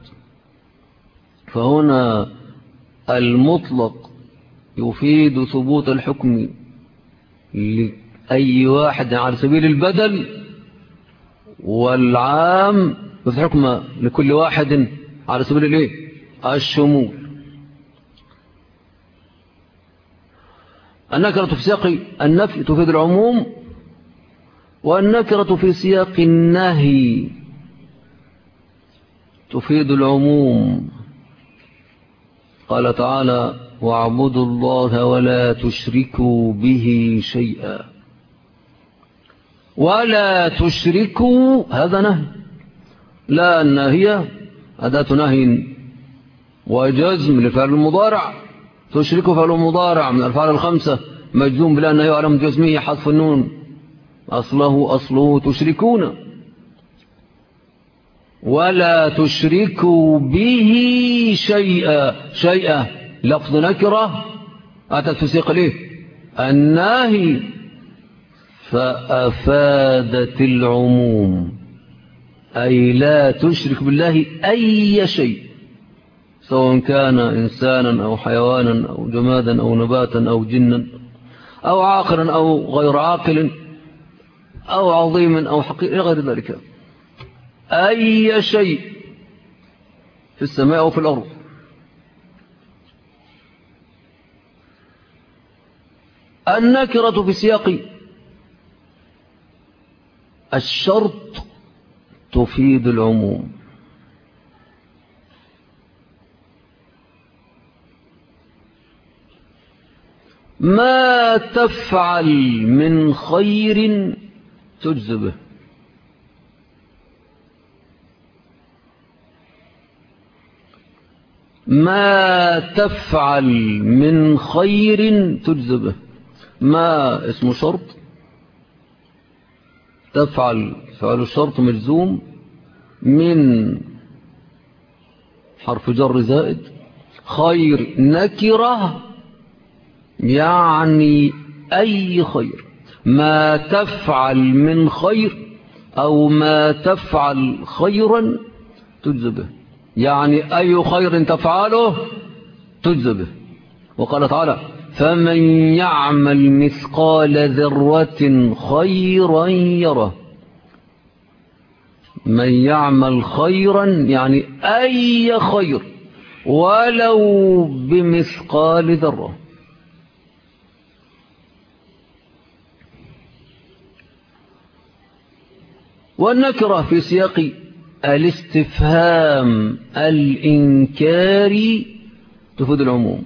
فهنا المطلق يفيد ثبوت الحكم لأي واحد على سبيل البدل، والعام الحكم لكل واحد على سبيل الشمول. النكرة في سياق النفي تفيد العموم، والنكرة في سياق النهي تفيد العموم. قال تعالى واعبدوا الله ولا تشركوا به شيئا، ولا تشركوا هذا نهي، لا النهي أداة نهي وجزم لفعل المضارع، تشركوا فعل المضارع من الفعل الخمسة مجزوم بلا النهي وعلامة جزمه حذف النون، أصله تشركون. ولا تشركوا به شيئا لفظ نكرة أتت في سياق النهي فأفادت العموم، أي لا تشرك بالله أي شيء، سواء كان إنسانا أو حيوانا أو جمادا أو نباتا أو جنا أو عاقلا أو غير عاقل أو عظيم أو حقير إلى غير ذلك، أي شيء في السماء أو في الأرض. النكرة في سياق الشرط تفيد العموم. ما تفعل من خير تجزى به، ما تفعل من خير تجزى به. ما اسم شرط، تفعل فعل الشرط مجزوم من حرف جر زائد، خير نكرة يعني أي خير، ما تفعل من خير أو ما تفعل خيرا تجزى به، يعني أي خير تفعله تجزى به. وقال تعالى فمن يعمل مثقال ذرة خيرا يره، من يعمل خيرا يعني أي خير ولو بمثقال ذرة. والنكرة في سياق الاستفهام الإنكاري تفيد العموم.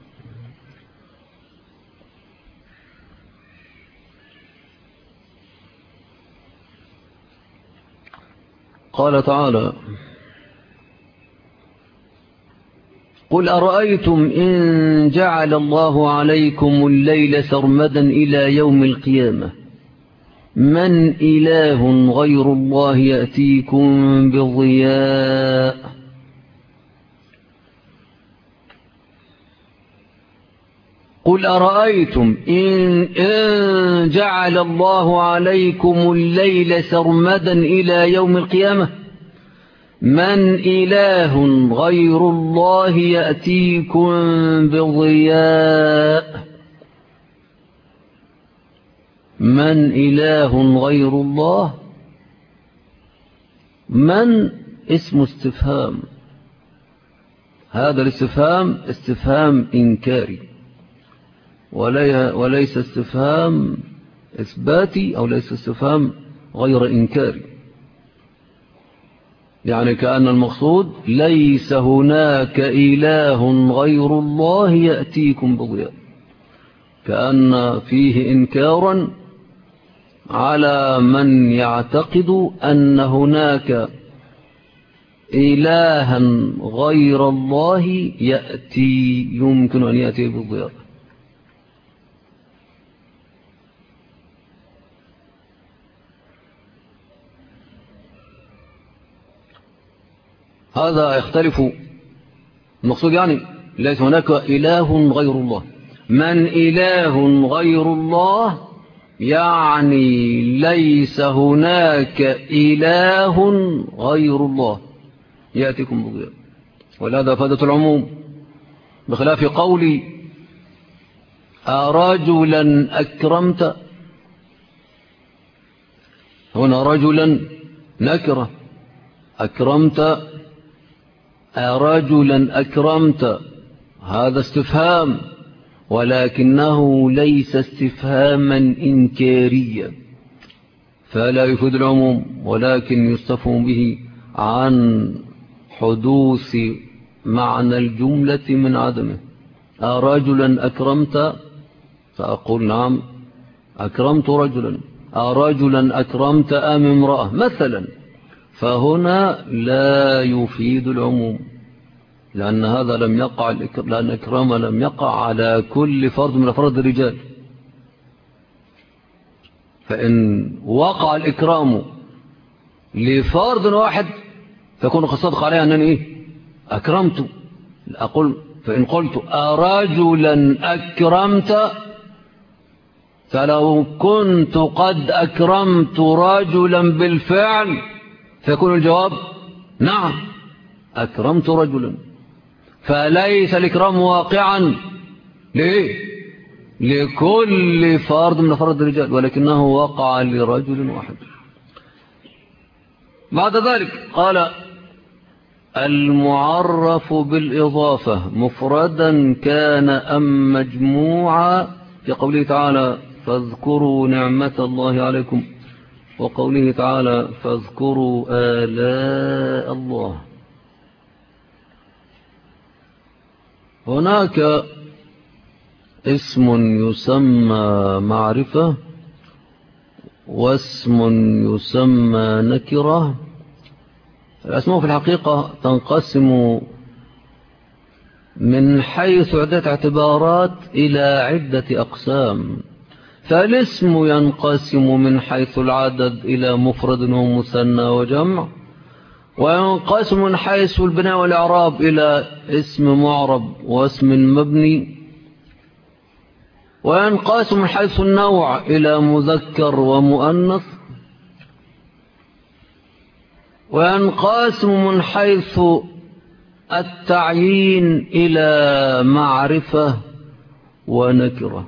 قال تعالى: قل أرأيتم إن جعل الله عليكم الليل سرمدا إلى يوم القيامة من إله غير الله يأتيكم بضياء. قل أرأيتم إن جعل الله عليكم الليل سرمدا إلى يوم القيامة من إله غير الله يأتيكم بضياء. من إله غير الله، من اسم استفهام، هذا الاستفهام استفهام إنكاري وليس استفهام إثباتي، أو ليس استفهام غير إنكاري. يعني كأن المقصود ليس هناك إله غير الله يأتيكم بضياء، كأن فيه إنكارا على من يعتقد أن هناك إلها غير الله يمكن أن يأتي بالضياء. هذا يختلف. المقصود يعني ليس هناك إله غير الله. من إله غير الله يعني ليس هناك إله غير الله يأتيكم بضياء، ولهذا فادت العموم، بخلاف قولي أرجلا أكرمت، هنا رجلا نكرة، أكرمت رجلا أكرمت هذا استفهام، ولكنه ليس استفهاما إنكاريا، فلا يفيد العموم، ولكن يستفهم به عن حدوث معنى الجملة من عدمه. رجلا أكرمت، فأقول نعم أكرمت رجلا. رجلا أكرمت أم امرأة مثلا، فهنا لا يفيد العموم، لأن هذا لم يقع، لأن إكرام لم يقع على كل فرد من أفراد الرجال. فإن وقع الإكرام لفرد واحد فيكون قد صدق عليه أنني أكرمت. أقول فإن قلت أرجلا أكرمت، فلو كنت قد أكرمت رجلا بالفعل فيكون الجواب نعم أكرمت رجلا. فليس الإكرام واقعا لكل فرد من فرد الرجال، ولكنه وقع لرجل واحد. بعد ذلك قال المعرف بالإضافة مفردا كان أم مجموعا، في قوله تعالى فاذكروا نعمة الله عليكم، وقوله تعالى فاذكروا آلاء الله. هناك اسم يسمى معرفة واسم يسمى نكرة. الأسماء في الحقيقة تنقسم من حيث عدة اعتبارات إلى عدة أقسام. فالاسم ينقسم من حيث العدد إلى مفرد ومثنى وجمع، وينقسم من حيث البناء والإعراب إلى اسم معرب واسم مبني، وينقسم من حيث النوع إلى مذكر ومؤنث، وينقسم من حيث التعيين إلى معرفة ونكرة.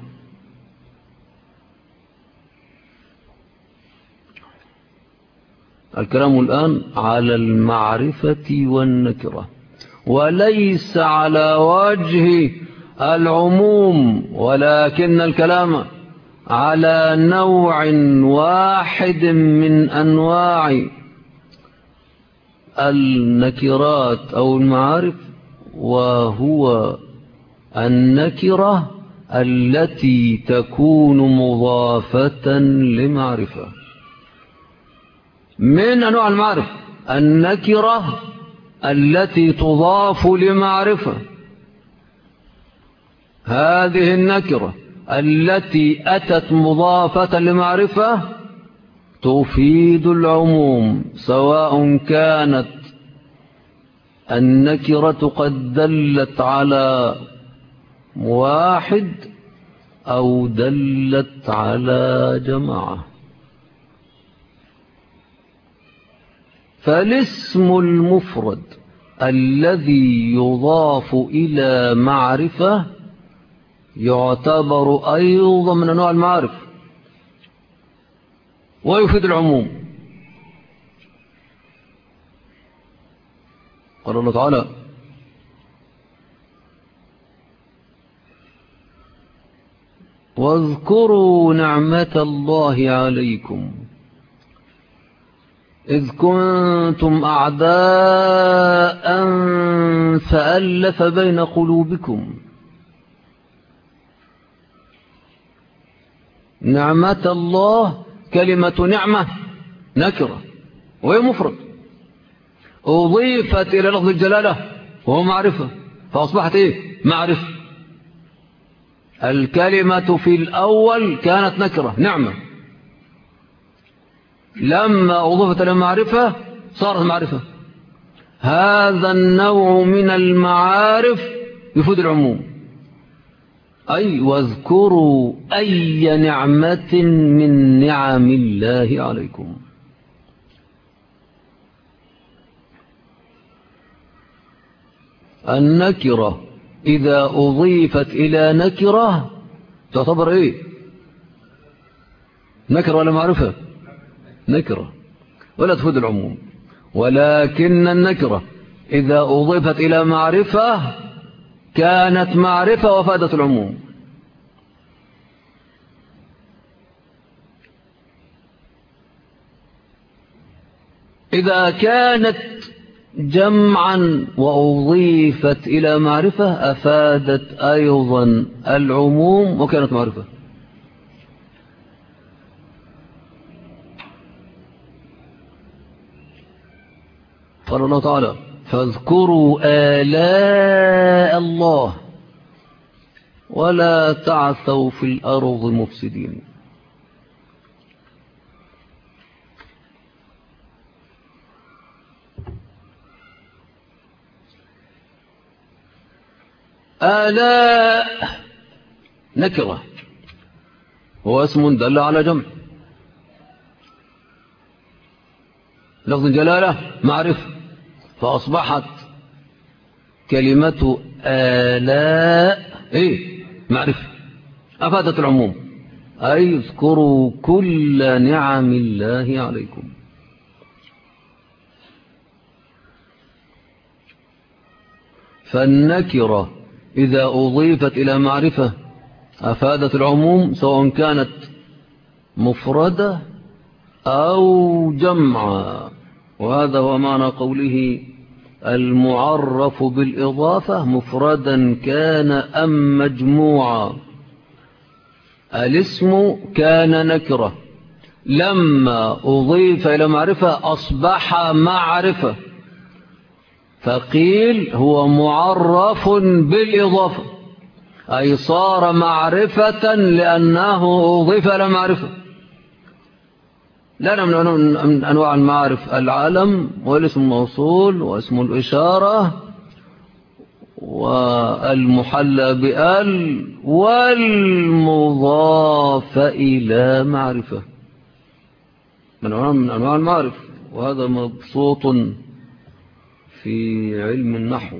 الكلام الآن على المعرفة والنكرة، وليس على وجه العموم، ولكن الكلام على نوع واحد من أنواع النكرات أو المعارف، وهو النكرة التي تكون مضافة لمعرفة. من أنواع المعرفة النكرة التي تضاف لمعرفة. هذه النكرة التي أتت مضافة لمعرفة تفيد العموم، سواء كانت النكرة قد دلت على واحد أو دلت على جماعة. فالاسم المفرد الذي يضاف إلى معرفة يعتبر أيضا من أنواع المعارف ويفيد العموم. قال الله تعالى: واذكروا نعمة الله عليكم إذ كنتم أعداء فألف بين قلوبكم. نعمة الله، كلمة نعمة نكرة وهي مفرد، أضيفت إلى لفظ الجلالة وهو معرفة، فأصبحت إيه؟ معرفة. الكلمة في الأول كانت نكرة نعمة، لما أضيفت إلى معرفة صارت معرفة. هذا النوع من المعارف يفيد العموم. أي واذكروا أي نعمة من نعم الله عليكم. النكرة إذا أضيفت إلى نكرة تعتبر إيه؟ نكرة ولا معرفة؟ نكرة ولا تفيد العموم. ولكن النكرة إذا أضيفت إلى معرفة كانت معرفة وفادت العموم. إذا كانت جمعا وأضيفت إلى معرفة أفادت أيضا العموم وكانت معرفة. قال الله تعالى: فاذكروا آلاء الله ولا تعثوا في الأرض مفسدين. آلاء نكرة هو اسم دل على جمع، لفظ الجلالة معرفة، فأصبحت كلمة آلاء إيه؟ معرفة، أفادت العموم. أي اذكروا كل نعم الله عليكم. فالنكرة إذا أضيفت إلى معرفة أفادت العموم، سواء كانت مفردة أو جمعة. وهذا هو معنى قوله: المعرف بالإضافة مفردا كان أم مجموعا. الاسم كان نكرة، لما أضيف إلى معرفة أصبح معرفة، فقيل هو معرف بالإضافة، أي صار معرفة لأنه أضيف إلى معرفة. لنا من أنواع المعارف العالم والاسم الموصول واسم الإشارة والمحلى بأل والمضاف إلى معرفة، من أنواع المعارف. وهذا مبسوط في علم النحو.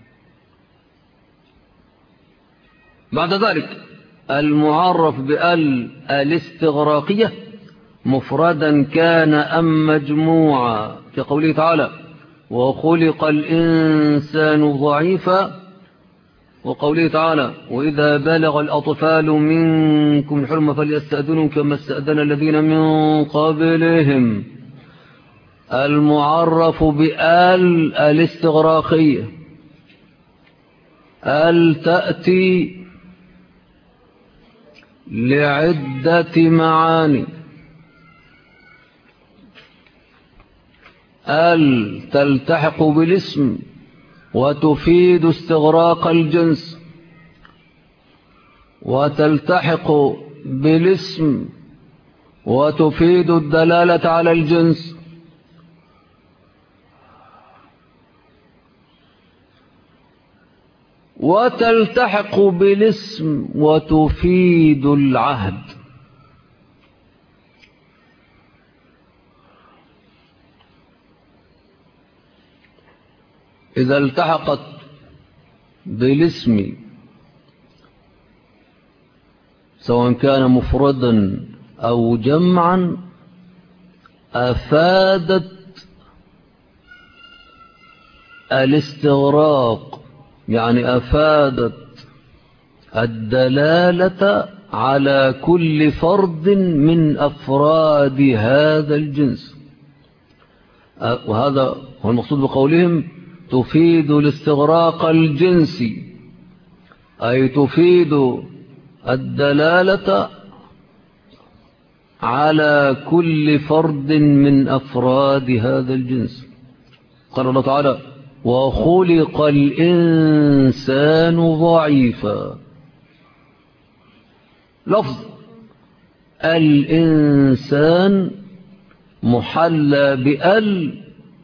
بعد ذلك المعرف بأل الاستغراقية مفردا كان أم مجموعا، كقوله تعالى: وخلق الإنسان ضعيفا وقوله تعالى وإذا بلغ الأطفال منكم الحلم فليستأذنوا كما استأذن الذين من قبلهم. المعرف بآل الاستغراقية، آل تأتي لعدة معاني. آل تلتحق بالاسم وتفيد استغراق الجنس، وتلتحق بالاسم وتفيد الدلالة على الجنس، وتلتحق بالاسم وتفيد العهد. إذا التحقت بالاسم سواء كان مفردا أو جمعا أفادت الاستغراق، يعني أفادت الدلالة على كل فرد من أفراد هذا الجنس. وهذا هو المقصود بقولهم تفيد الاستغراق الجنسي، أي تفيد الدلالة على كل فرد من أفراد هذا الجنس. قال الله تعالى وخلق الإنسان ضعيفا. لفظ الإنسان محلى بأل،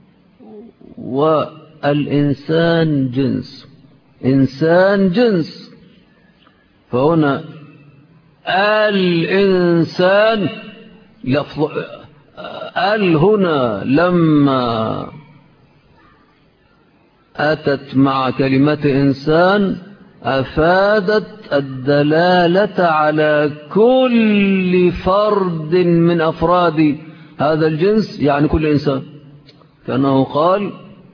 والإنسان جنس، إنسان جنس، فهنا الإنسان لفظ ال هنا لما أتت مع كلمة إنسان أفادت الدلالة على كل فرد من أفراد هذا الجنس، يعني كل إنسان، كأنه قال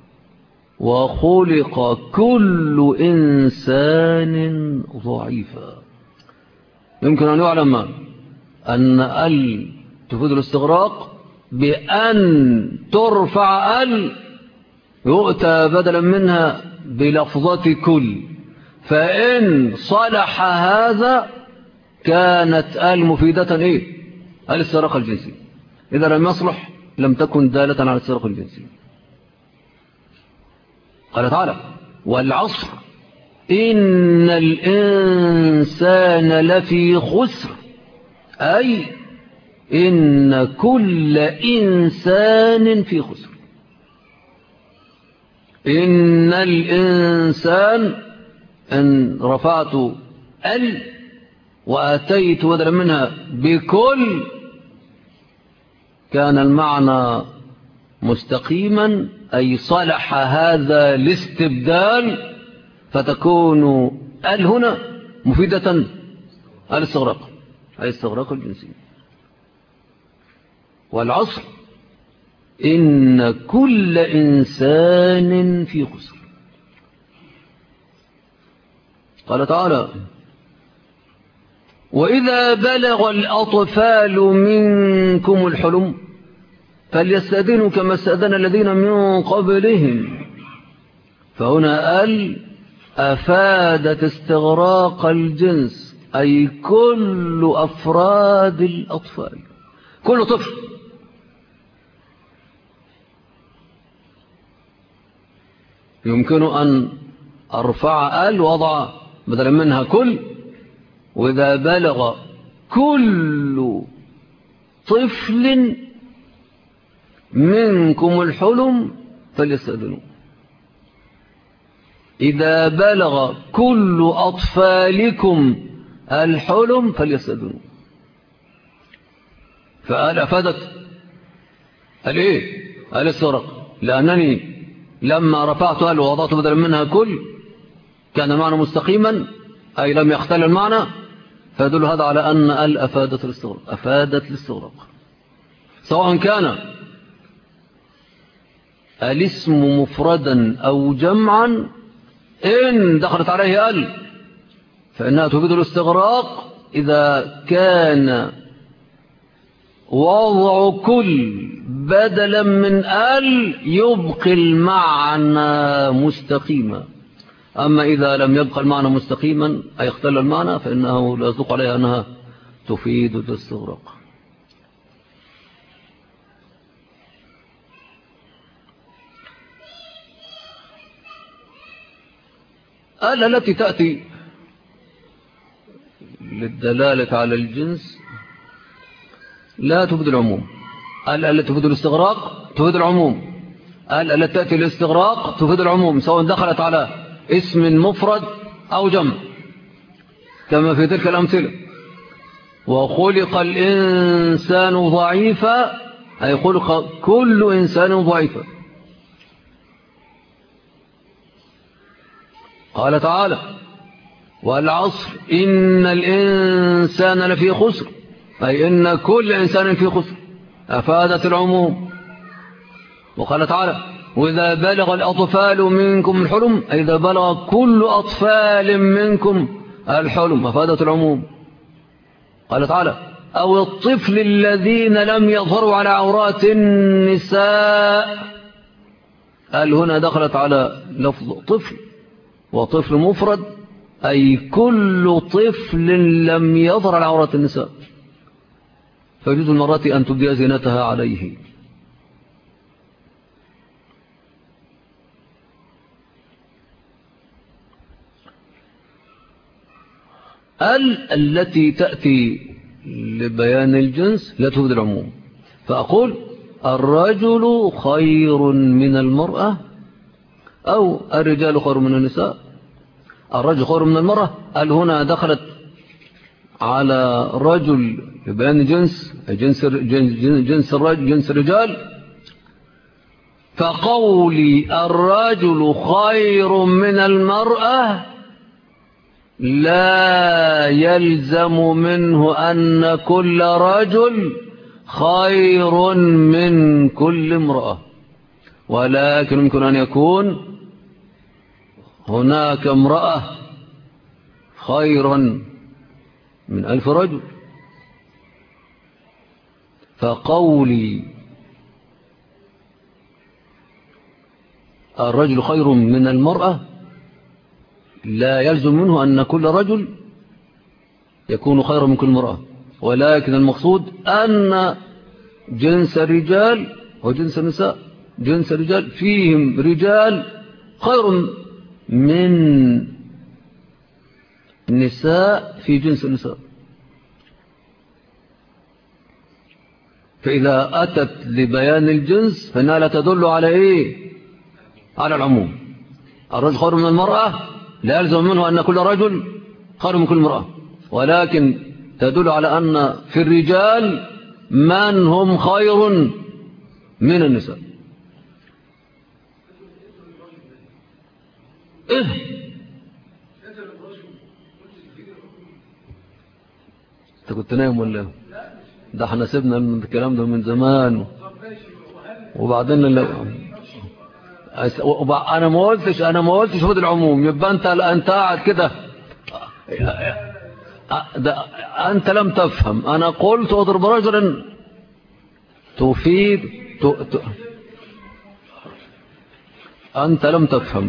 وخلق كل إنسان ضعيفا. يمكن أن يعلم أن ال تفيد الاستغراق بأن ترفع ال يؤتى بدلا منها بلفظة كل، فإن صلح هذا كانت ال مفيدة إيه؟ الاستغراق الجنسي. إذا لم يصلح لم تكن دالة على الاستغراق الجنسي. قال تعالى والعصر إن الإنسان لفي خسر، أي إن كل إنسان في خسر. إن الإنسان إن رفعت ال وأتيت بدلا منها بكل كان المعنى مستقيما، أي صلح هذا الاستبدال فتكون ال هنا مفيدة الاستغراق، أي استغراق الجنسي. والعصر إن كل إنسان في خسر. قال تعالى وإذا بلغ الأطفال منكم الحلم فليستأذنوا كما استأذن الذين من قبلهم. فهنا ال أفادت استغراق الجنس، أي كل أفراد الأطفال، كل طفل. يمكن أن أرفع ال وضع بدلا منها كل، وإذا بلغ كل طفل منكم الحلم فليستأذنوا. إذا بلغ كل أطفالكم الحلم فليستأذنوا. فقال أفادت الإيه؟ الاستغراق، لأنني لما رفعت ال ووضعت بدلا منها كل كان المعنى مستقيما، أي لم يختل المعنى، فيدل هذا على أن ال أفادت الاستغراق، أفادت الاستغراق، سواء كان الاسم مفردا أو جمعا إن دخلت عليه ال فإنها تفيد الاستغراق إذا كان وضع كل بدلا من ال يبقي المعنى مستقيما. أما إذا لم يبقى المعنى مستقيما أي اختل المعنى فإنه لا يصدق عليها أنها تفيد الاستغراق. ال التي تأتي للدلالة على الجنس لا تفيد العموم. ال التي تفيد الاستغراق تفيد العموم. ال التي تأتي للاستغراق تفيد العموم سواء دخلت على اسم مفرد أو جمع كما في تلك الأمثلة. وخلق الإنسان ضعيفا أي خلق كل إنسان ضعيفا. قال تعالى والعصر إن الإنسان لفي خسر أي إن كل إنسان في خسر أفادت العموم. وقال تعالى وإذا بلغ الأطفال منكم الحلم أي إذا بلغ كل أطفال منكم الحلم أفادت العموم. قال تعالى أو الطفل الذين لم يظهروا على عورات النساء. قال هنا دخلت على لفظ طفل وطفل مفرد أي كل طفل لم يظهر على عورات النساء فيجوز المرأة أن تبدي زينتها عليه. التي تأتي لبيان الجنس لا تفيد العموم. فأقول الرجل خير من المرأة أو الرجال خير من النساء. الرجل خير من المرأة قال هنا دخلت على رجل لبيان جنس الرجال فقولي الرجل خير من المرأة لا يلزم منه أن كل رجل خير من كل امرأة ولكن يمكن أن يكون هناك امرأة خيرا من 1000 رجل. فقولي الرجل خير من المرأة لا يلزم منه أن كل رجل يكون خيرا من كل امرأة ولكن المقصود أن جنس الرجال وجنس النساء جنس الرجال فيهم رجال خير من نساء في جنس النساء. فإذا أتت لبيان الجنس فإنها لا تدل على إيه؟ على العموم. الرجل خير من المرأة لا يلزم منه أن كل رجل خير من كل امرأة ولكن تدل على أن في الرجال من هم خير من النساء. انت كنت نايم ولا ده احنا سيبنا الكلام ده من زمان وبعدين انا ما قلتش خد العموم يبقى انت قاعد كده انت لم تفهم. انا قلت اضرب رجلا تفيد انت لم تفهم.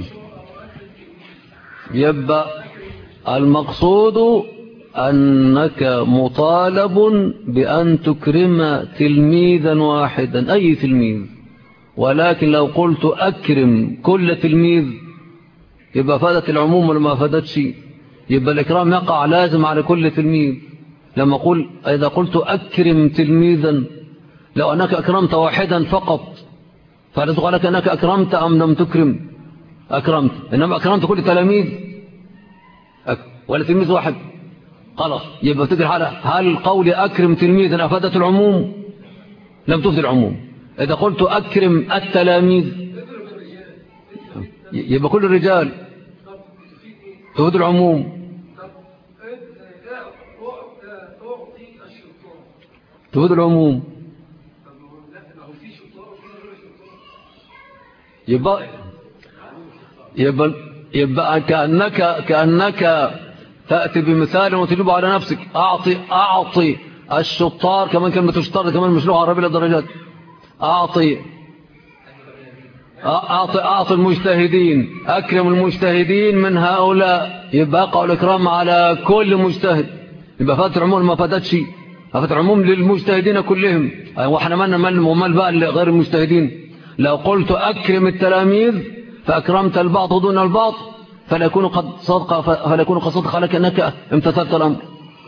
يبقى المقصود أنك مطالب بأن تكرم تلميذا واحدا أي تلميذ ولكن لو قلت أكرم كل تلميذ يبقى فادت العموم ولا ما فادتش. يبقى الإكرام يقع لازم على كل تلميذ. لما أقول إذا قلت أكرم تلميذا لو أنك أكرمت واحدا فقط فلا تقول لك أنك أكرمت أم لم تكرم. أكرمت إنما أكرمت كل تلاميذ ولا تلميذ واحد خلاص. يبقى تدري هل قولي أكرم تلميذا أفادت العموم لم تفيد العموم. إذا قلت أكرم التلاميذ يبقى كل الرجال تفيد العموم تفيد العموم. يبقى كأنك تأتي بمثال وتجيب على نفسك. أعطي الشطار، كمان كلمة الشطار كمان مش لغة عربية للدرجات. أعطي المجتهدين، أكرم المجتهدين من هؤلاء. يبقى أقع الإكرام على كل مجتهد. يبقى فات العموم ما فاتت شيء، فات العموم للمجتهدين كلهم. وإحنا مال بقى غير المجتهدين. لو قلت أكرم التلاميذ فأكرمت البعض دون البعض فلا يكون قد صدق لك أنك امتثلت الأمر.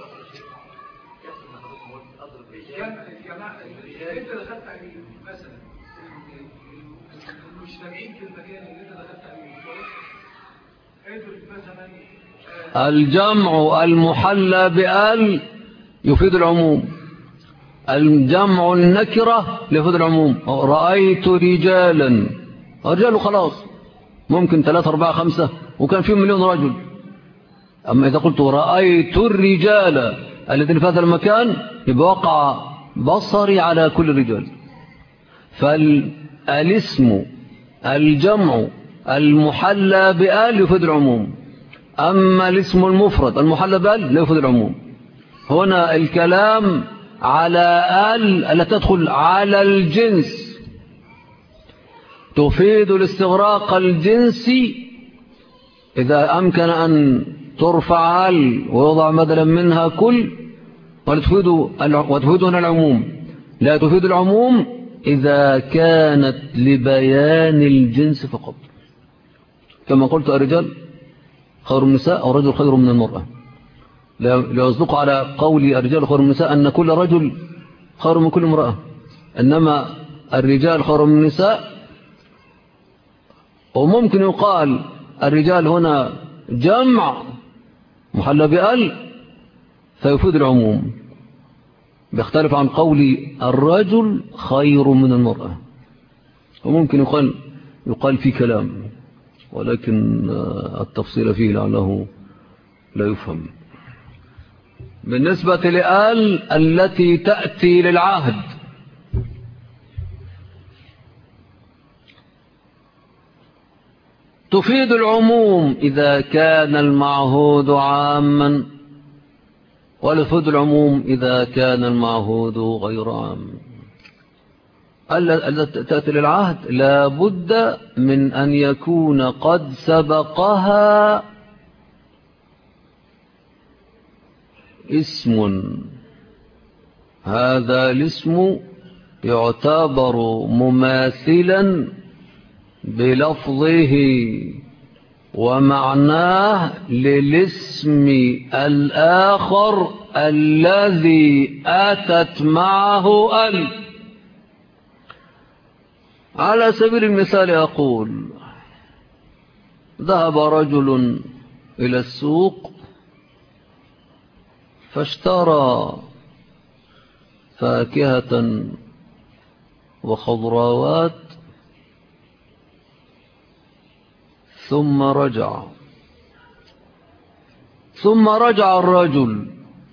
الجمع المحلى بآل يفيد العموم. الجمع النكرة يفيد العموم. رأيت رجالا، رجال خلاص، ممكن 3 4 5 وكان فيهم 1,000,000 رجل. أما إذا قلت رأيت الرجال الذين في هذا المكان يبقى وقع بصري على كل رجال. فالاسم الجمع المحلى بآل يفيد العموم. أما الاسم المفرد المحلى بآل لا يفيد العموم. هنا الكلام على آل التي تدخل على الجنس تفيد الاستغراق الجنسي إذا أمكن أن ترفع آل ويوضع بدلا منها كل، وتفيدنا العموم. لا تفيد العموم إذا كانت لبيان الجنس فقط، كما قلت الرجال خير من النساء أو رجل خير من المرأة. لا يصدق على قول الرجال خير من النساء أن كل رجل خير من كل امرأة، إنما الرجال خير من النساء. وممكن يقال الرجال هنا جمع محلى بآل فيفيد العموم، بيختلف عن قول الرجل خير من المرأة. وممكن يقال في كلام، ولكن التفصيل فيه لعله لا يفهم. بالنسبة لآل التي تأتي للعهد، تفيد العموم إذا كان المعهود عاما، ولا تفيد العموم إذا كان المعهود غير عام. التي تأتي للعهد لا بد من أن يكون قد سبقها اسم. هذا الاسم يعتبر مماثلا بلفظه ومعناه للاسم الآخر الذي أتت معه ال. على سبيل المثال أقول ذهب رجل إلى السوق فاشترى فاكهة وخضروات ثم رجع الرجل.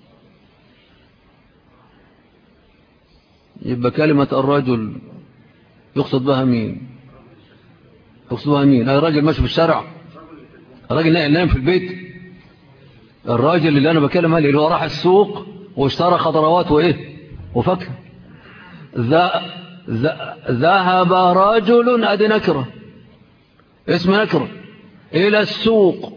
يبقى كلمة الرجل يقصد بها مين؟ الراجل ماشي في الشارع، الراجل نايم في البيت، الراجل اللي أنا بكلم عليه اللي هو راح السوق واشترى خضروات وإيه وفاكهة. ذهب رجل، أدي نكرة، اسم نكرة، إلى السوق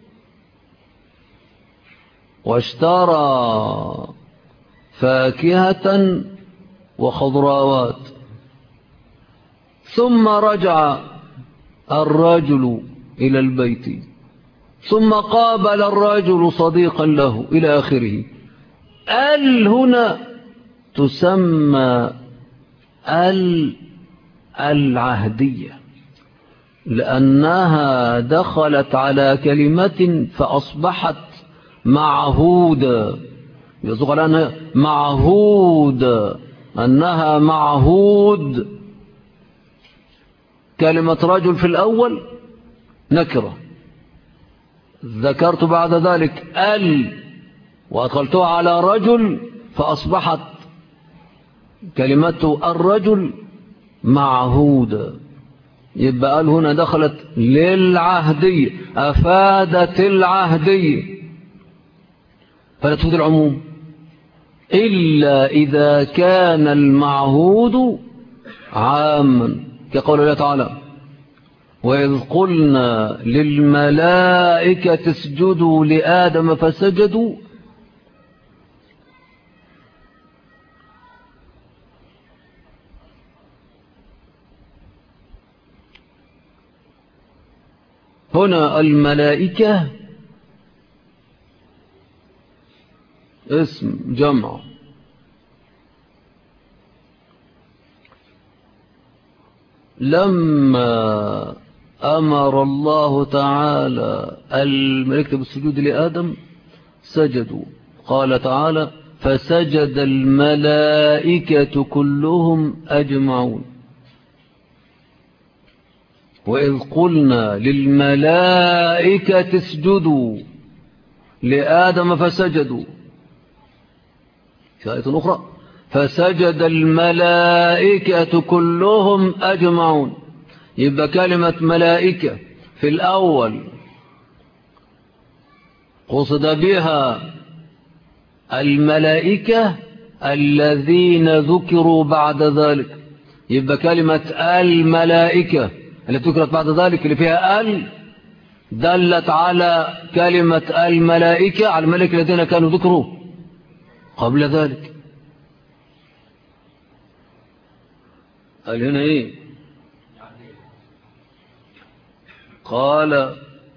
واشترى فاكهة وخضروات ثم رجع الرجل إلى البيت ثم قابل الرجل صديقا له إلى آخره. هنا تسمى العهدية، لأنها دخلت على كلمة فأصبحت معهودة. يصدق على أنها معهودة، أنها معهود. كلمة رجل في الأول نكرة، ذكرت بعد ذلك وأدخلتها على رجل فأصبحت كلمة الرجل معهودة. يبقى قال هنا دخلت للعهدية، أفادت العهدية فلا تفيد العموم إلا إذا كان المعهود عاما، كقول الله تعالى وإذ قلنا للملائكة اسجدوا لآدم فسجدوا. هنا الملائكة اسم جمع، لما أمر الله تعالى الملائكة بالسجود لآدم سجدوا، قال تعالى فسجد الملائكة كلهم أجمعون. وإذ قلنا للملائكة اسجدوا لآدم فسجدوا، في آية أخرى فسجد الملائكة كلهم أجمعون. يبقى كلمة ملائكة في الأول قصد بها الملائكة الذين ذكروا بعد ذلك. يبقى كلمة الملائكة التي ذكرت بعد ذلك اللي فيها دلت على كلمة الملائكة على الملائكة الذين كانوا ذكروا قبل ذلك. قال هنا ايه؟ قال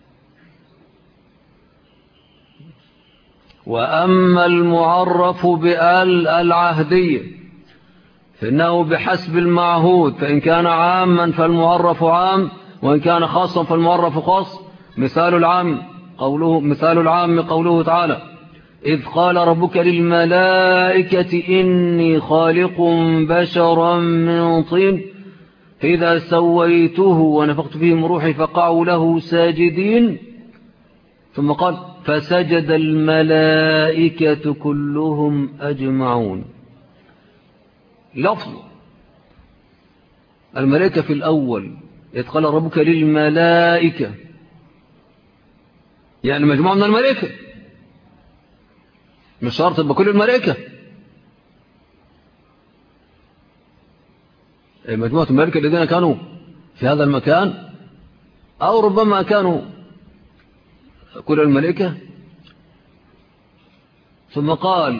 وأما المعرف بآل العهدية فإنه بحسب المعهود، فإن كان عاما فالمعرف عام، وإن كان خاصا فالمعرف خاص. مثال العام قوله تعالى إذ قال ربك للملائكة إني خالق بشرا من طين فإذا سويته ونفخت فيه من روحي فقعوا له ساجدين. ثم قال فسجد الملائكة كلهم أجمعون. لفظ الملائكة في الأول إذ قال ربك للملائكة يعني مجموعة من الملائكة، مش شرط يبقى كل الملائكة، مجموعة الملائكة الذين كانوا في هذا المكان، أو ربما كانوا كل الملائكة. ثم قال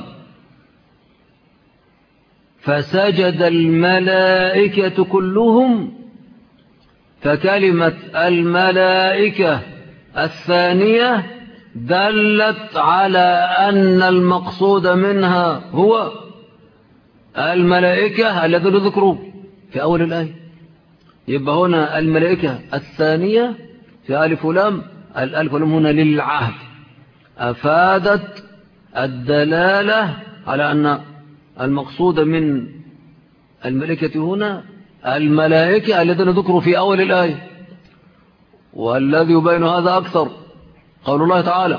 فسجد الملائكة كلهم، فكلمة الملائكة الثانية دلت على أن المقصود منها هو الملائكة الذين ذكروا في أول الآية. يبقى هنا الملائكة الثانية في ألف ولام، الألف ولام هنا للعهد، أفادت الدلالة على أن المقصود من الملائكة هنا الملائكة الذين ذكروا في أول الآية. والذي يبين هذا أكثر قول الله تعالى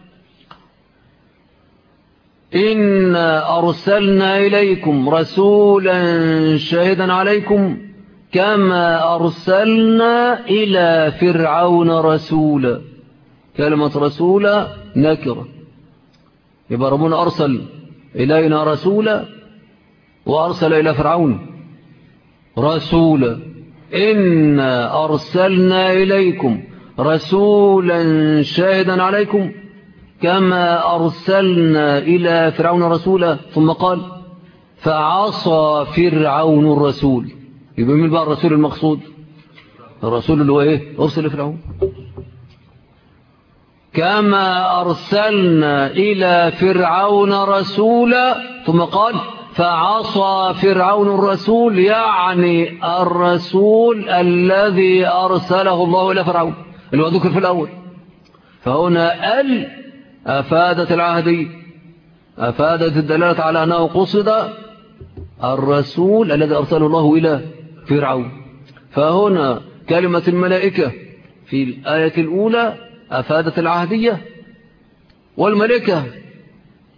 إنا أرسلنا إليكم رسولا شاهدا عليكم كما أرسلنا إلى فرعون رسولا. كلمة رسولا نكرة، يبقى ربنا أرسل إلينا رسولا وأرسل إلى فرعون رسولا. إنا أرسلنا إليكم رسولا شاهدا عليكم كما أرسلنا إلى فرعون رسولا. ثم قال فعصى فرعون الرسول. يبقى من بقى الرسول المقصود؟ الرسول اللي هو إيه؟ أرسل فرعون. كما أرسلنا إلى فرعون رسولا. ثم قال فعصى فرعون الرسول، يعني الرسول الذي أرسله الله إلى فرعون اللي هو ذكر في الأول. فهنا أفادت العهدية، أفادت الدلالة على أنه قصد الرسول الذي أرسله الله إلى فرعون. فهنا كلمة الملائكة في الآية الأولى أفادت العهدية، والملائكة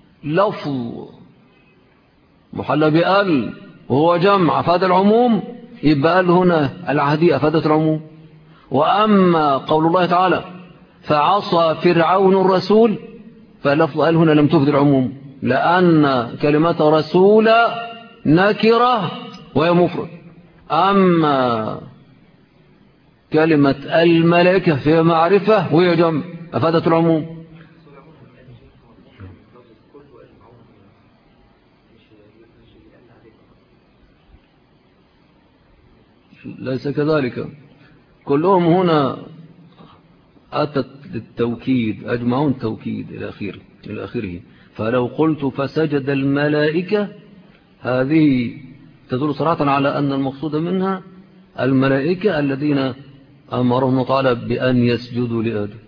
لفظ محلى بأل وهو جمع أفاد العموم، يبقى قال هنا العهدية أفادت العموم. وأما قول الله تعالى فعصى فرعون الرسول، فلفظ قال هنا لم تفد العموم، لأن كلمة رسول نكرة وهي مفرد. أما كلمة الملائكة فيها معرفة وهي جمع أفادت العموم. ليس كذلك، كلهم هنا أتت للتوكيد، أجمعون توكيد إلى آخره. فلو قلت فسجد الملائكة، هذه تدل صراحة على أن المقصود منها الملائكة الذين أمرهم تعالى بأن يسجدوا لآدم،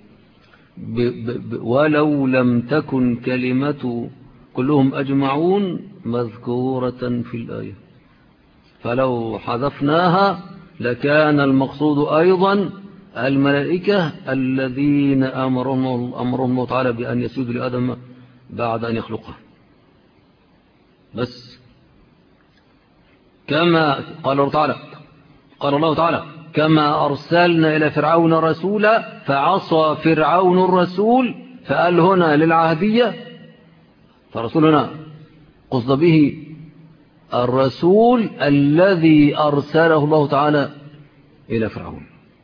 ولو لم تكن كلمة كلهم أجمعون مذكورة في الآية، فلو حذفناها لكان المقصود أيضا الملائكة الذين أمرهم تعالى بأن يسجدوا لآدم بعد أن يخلقه. بس كما قال الله تعالى كما أرسلنا إلى فرعون رسولا فعصى فرعون الرسول، فقال هنا للعهدية، فرسول هنا قصد به الرسول الذي أرسله الله تعالى إلى فرعون.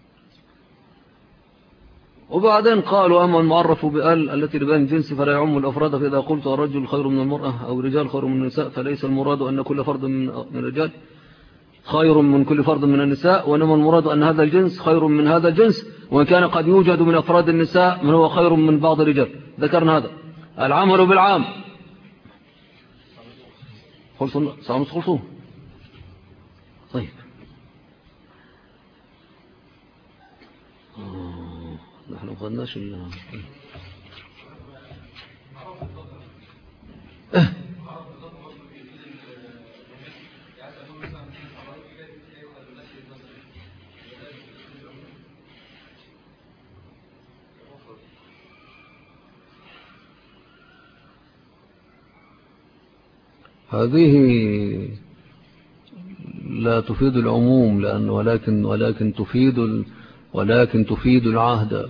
وبعدين قالوا أما المعرف بأل التي لبان الجنس فلا يعم الأفراد، فإذا قلت الرجل خير من المرأة أو الرجال خير من النساء فليس المراد أن كل فرد من الرجال خير من كل فرد من النساء، وإنما المراد أن هذا الجنس خير من هذا الجنس، وإن كان قد يوجد من أفراد النساء من هو خير من بعض الرجال. ذكرنا هذا العمل بالعام. خلصوا طيب. نحن ما قلناش هذه لا تفيد العموم، لأن ولكن تفيد العهد.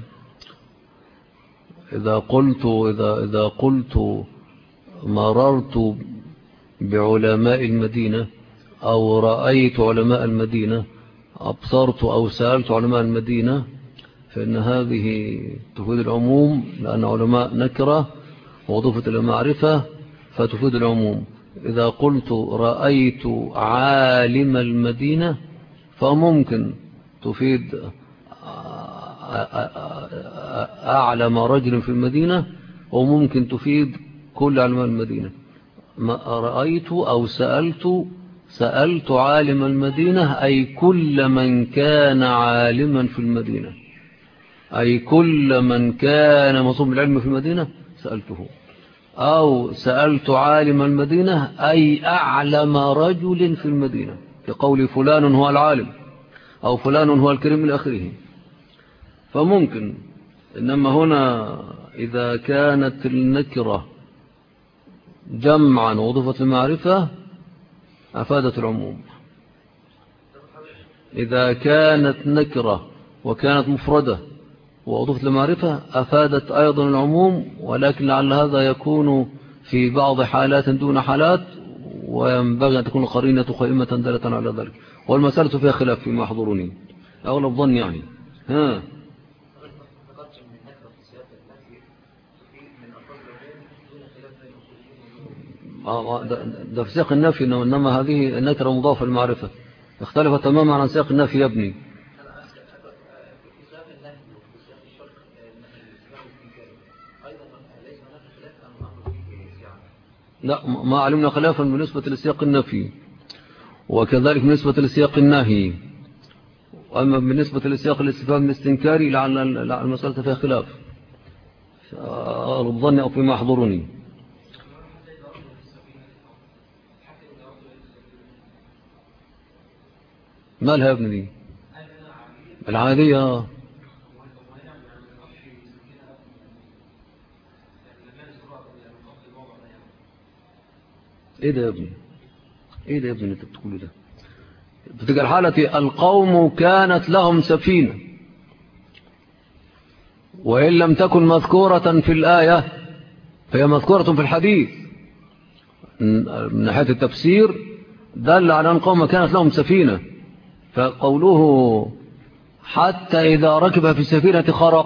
إذا قلت مررت بعلماء المدينة أو رأيت علماء المدينة، أبصرت أو سألت علماء المدينة، فإن هذه تفيد العموم، لأن علماء نكرة وضفت إلى معرفة فتفيد العموم. إذا قلت رأيت عالم المدينة فممكن تفيد أعلم رجل في المدينة، وممكن تفيد كل علماء المدينة. رأيت أو سألت عالم المدينة، أي كل من كان عالما في المدينة، أي كل من كان مصوب العلم في المدينة سألته. أو سألت عالم المدينة أي أعلم رجل في المدينة، كقول فلان هو العالم أو فلان هو الكريم إلى آخره. فممكن، إنما هنا إذا كانت النكرة جمعا وضفت المعرفة أفادت العموم. إذا كانت نكرة وكانت مفردة وأضفت المعرفة أفادت أيضا العموم، ولكن لعل هذا يكون في بعض حالات دون حالات، وينبغي أن تكون القرينة قائمة دالة على ذلك. والمسألة فيها خلاف فيما يحضرني أغلب ظن يعني. ده في سياق النفي، إنما هذه النكرة مضافة للمعرفة، اختلفت تماما عن سياق النفي يا ابني. لا، ما علمنا خلافا بالنسبة لسياق النفي، وكذلك بالنسبة لسياق النهي. وأما بالنسبة لسياق الاستفهام الاستنكاري لعل المسألة فيها خلاف أغلب ظني أو فيما يحضرني. مالها يا ابن دي العادية؟ ايه ده يا ابني اللي انت بتقوله ده؟ في تلك الحالة القوم كانت لهم سفينة، وإن لم تكن مذكورة في الآية فهي مذكورة في الحديث. من ناحية التفسير دل على أن القوم كانت لهم سفينة، فقوله حتى إذا ركب في السفينة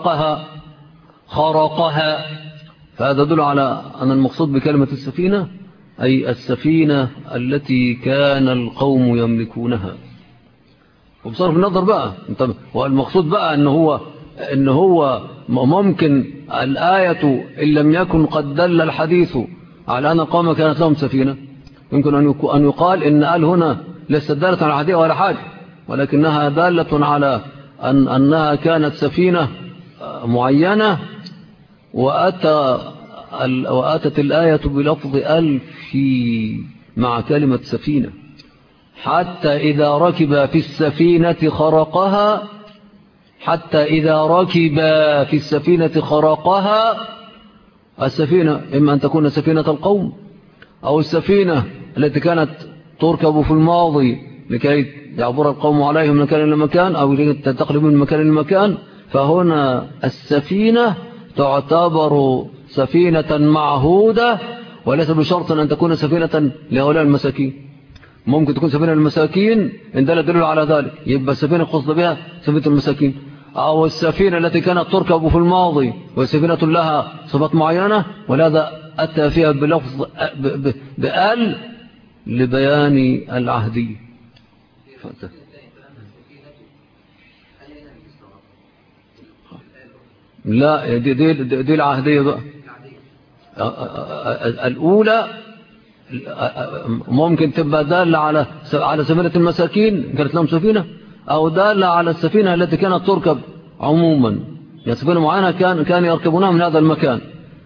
خرقها، فهذا يدل على أن المقصود بكلمة السفينة أي السفينة التي كان القوم يملكونها. وبصرف النظر بقى، والمقصود بقى إن هو ممكن الآية إن لم يكن قد دل الحديث على أن القوم كانت لهم سفينة، يمكن أن يقال إن قال هنا ليست دالة على الحديث ولا حاجة، ولكنها دالة على أنها كانت سفينة معينة، وآتت الآية بلفظ ألف مع كلمة سفينة. حتى إذا ركب في السفينة خرقها، حتى إذا ركب في السفينة خرقها. السفينة إما أن تكون سفينة القوم، أو السفينة التي كانت تركب في الماضي لكي يعبر القوم عليهم من مكان إلى مكان، أو تنتقل من مكان إلى مكان. فهنا السفينة تعتبر سفينة معهودة، وليس بشرط أن تكون سفينة لهؤلاء المساكين. ممكن تكون سفينة للمساكين إن دل على ذلك، يبقى السفينة قصد بها سفينة المساكين. أو السفينة التي كانت تركب في الماضي وسفينة لها صفات معينة، ولهذا أتى فيها بلفظ بأل لبيان العهدية. لا، دي العهدية بقى. الأولى ممكن تبقى دالة على سفينة المساكين كانت لهم سفينة، أو دالة على السفينة التي كانت تركب عموما، يعني سفينة معينة كان يركبونها من هذا المكان.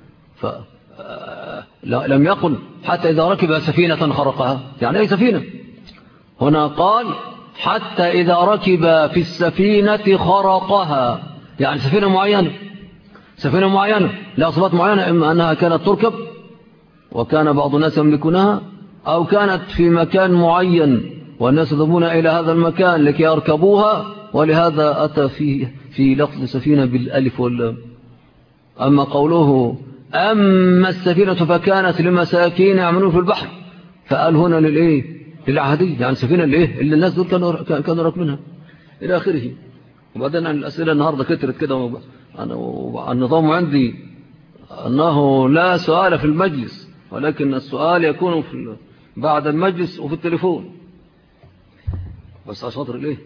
لم يقل حتى إذا ركب سفينة خرقها، يعني أي سفينة. هنا قال حتى إذا ركب في السفينة خرقها، يعني سفينة معينة لها صفات معينة، إما أنها كانت تركب وكان بعض الناس يملكونها، أو كانت في مكان معين والناس يذهبون إلى هذا المكان لكي يركبوها، ولهذا أتى في لفظ سفينة بالألف واللام. أما قوله أما السفينة فكانت لمساكين يعملون في البحر، فقال هنا للعهدية، يعني سفينة اللي الناس دول كانوا راكبينها إلى آخره. وبعدين الأسئلة النهاردة كترت كده، النظام عندي أنه لا سؤال في المجلس، ولكن السؤال يكون بعد المجلس وفي التليفون بس. عشان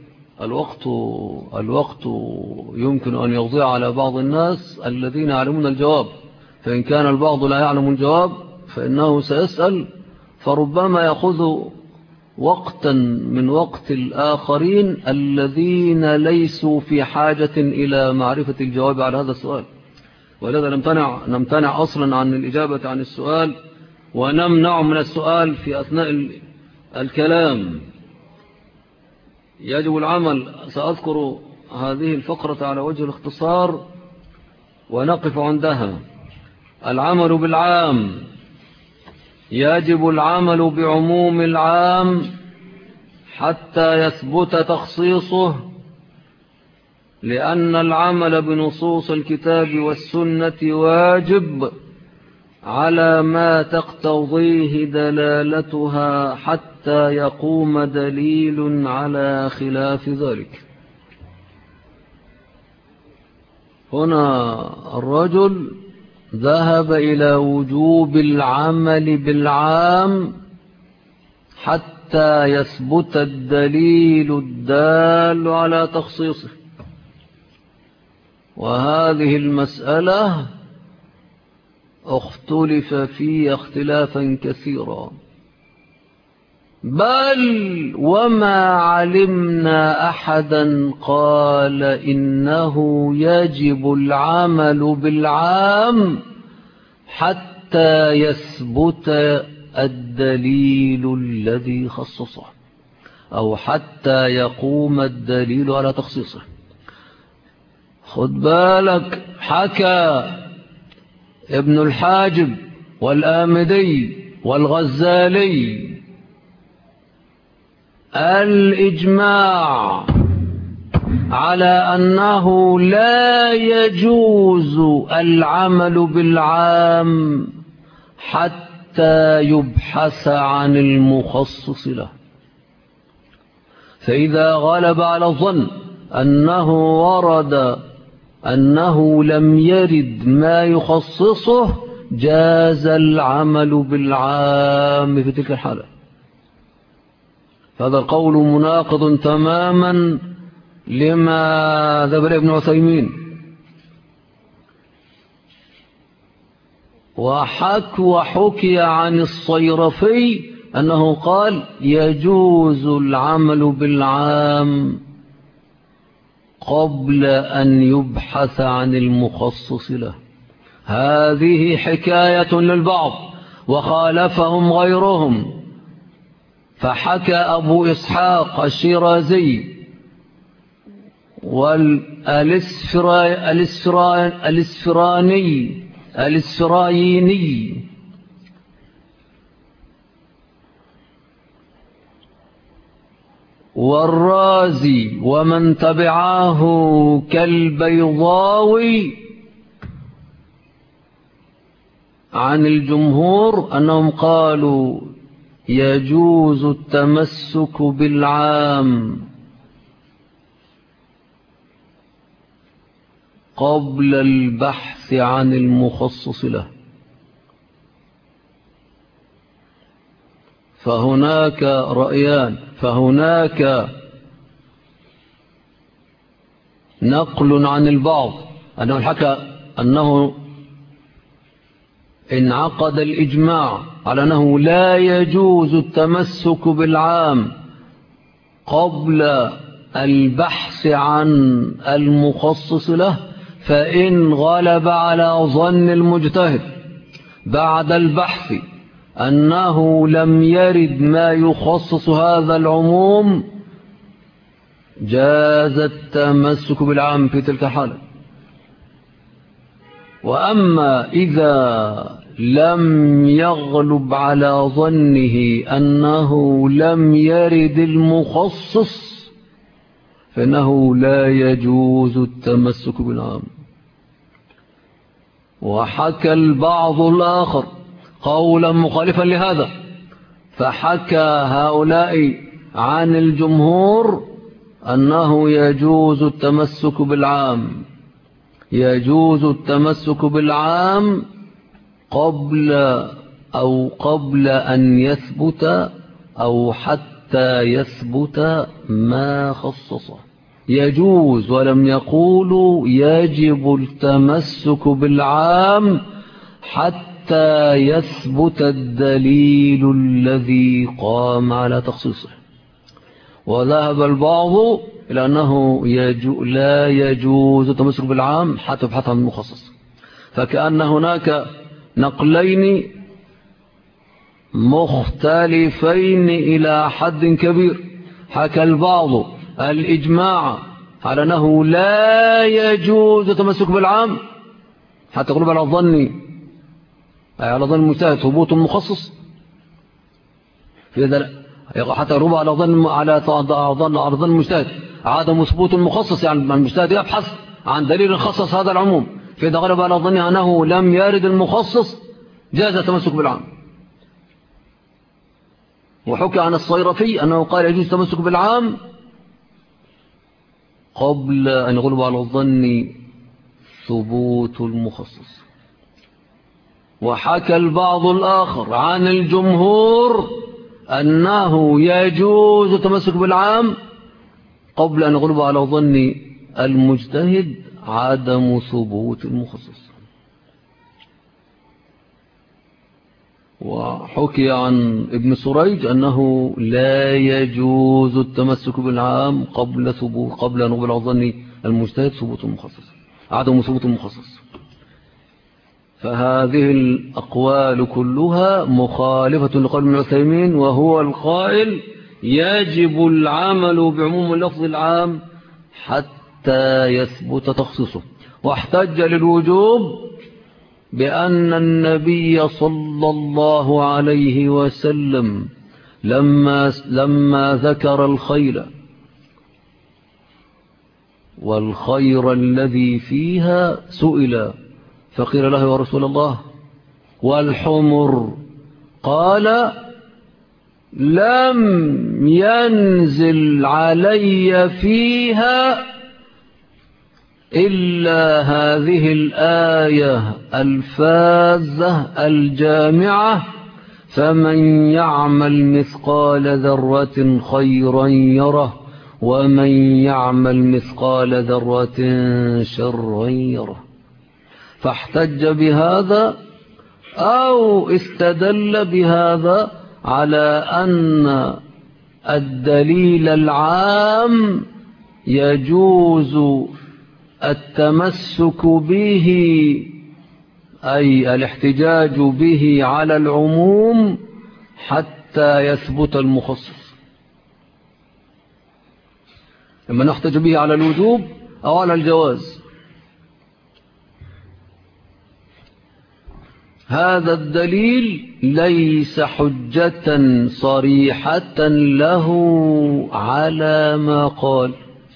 الوقت يمكن أن يضيع على بعض الناس الذين يعلمون الجواب، فإن كان البعض لا يعلم الجواب فإنه سيسأل، فربما يأخذ وقتا من وقت الآخرين الذين ليسوا في حاجة إلى معرفة الجواب على هذا السؤال. ولذا نمتنع أصلا عن الإجابة عن السؤال، ونمنع من السؤال في أثناء الكلام. يجب العمل. سأذكر هذه الفقرة على وجه الاختصار ونقف عندها. العمل بالعام. يجب العمل بعموم العام حتى يثبت تخصيصه، لأن العمل بنصوص الكتاب والسنة واجب على ما تقتضيه دلالتها حتى يقوم دليل على خلاف ذلك. هنا الرجل ذهب إلى وجوب العمل بالعام حتى يثبت الدليل الدال على تخصيصه، وهذه المسألة اختلف فيها اختلافا كثيرا، بل وما علمنا أحدا قال إنه يجب العمل بالعام حتى يثبت الدليل الذي خصصه، أو حتى يقوم الدليل على تخصيصه. خد بالك، حكى ابن الحاجب والآمدي والغزالي الإجماع على أنه لا يجوز العمل بالعام حتى يبحث عن المخصص له. فإذا غلب على الظن أنه ورد أنه لم يرد ما يخصصه جاز العمل بالعام في تلك الحالة. هذا القول مناقض تماما لما ذهب ابن عثيمين، وحكي عن الصيرفي أنه قال يجوز العمل بالعام قبل أن يبحث عن المخصص له. هذه حكاية للبعض وخالفهم غيرهم. فحكى أبو إسحاق الشيرازي والإسفرايني والرازي ومن تبعاه كالبيضاوي عن الجمهور أنهم قالوا يجوز التمسك بالعام قبل البحث عن المخصص له. فهناك رأيان، فهناك نقل عن البعض أنه حكى أنه انعقد الإجماع على أنه لا يجوز التمسك بالعام قبل البحث عن المخصص له، فإن غلب على ظن المجتهد بعد البحث أنه لم يرد ما يخصص هذا العموم جاز التمسك بالعام في تلك الحالة. وأما إذا لم يغلب على ظنه أنه لم يرد المخصص فإنه لا يجوز التمسك بالعام. وحكى البعض الآخر قولا مخالفا لهذا، فحكى هؤلاء عن الجمهور أنه يجوز التمسك بالعام، يجوز التمسك بالعام قبل أن يثبت أو حتى يثبت ما خصصه. يجوز، ولم يقولوا يجب التمسك بالعام حتى يثبت الدليل الذي قام على تخصيصه. وذهب البعض إلى أنه لا يجوز التمسك بالعام حتى يبحث عن المخصص. فكأن هناك نقلين مختلفين إلى حد كبير. حكى البعض الإجماع على أنه لا يجوز التمسك بالعام حتى يغلب على الظن، على ظن المجتهد ثبوت المخصص، حتى يغلب على ظن المجتهد عدم ثبوت المخصص، يعني المجتهد يبحث عن دليل خصص هذا العموم، فإذا غلب على ظنه أنه لم يرد المخصص جاز التمسك بالعام. وحكى عن الصيرفي أنه قال يجوز التمسك بالعام قبل أن يغلب على الظن ثبوت المخصص. وحكى البعض الآخر عن الجمهور أنه يجوز التمسك بالعام قبل أن يغلب على ظن المجتهد عدم ثبوت المخصص. وحكي عن ابن سريج أنه لا يجوز التمسك بالعام قبل أن يغلب على ظن المجتهد ثبوت المخصص، عدم ثبوت المخصص. فهذه الأقوال كلها مخالفة لقول ابن عثيمين، وهو القائل يجب العمل بعموم اللفظ العام حتى يثبت تخصيصه. واحتج للوجوب بأن النبي صلى الله عليه وسلم لما ذكر الخيل والخير الذي فيها سئل فقيل له يا رسول الله والحمر؟ قال لم ينزل علي فيها إلا هذه الآية الفاذة الجامعة فمن يعمل مثقال ذرة خيرا يره ومن يعمل مثقال ذرة شرا يره. فاحتج بهذا أو استدل بهذا على أن الدليل العام يجوز التمسك به أي الاحتجاج به على العموم حتى يثبت المخصص. لما نحتج به على الوجوب أو على الجواز. هذا الدليل ليس حجة صريحة له على ما قال،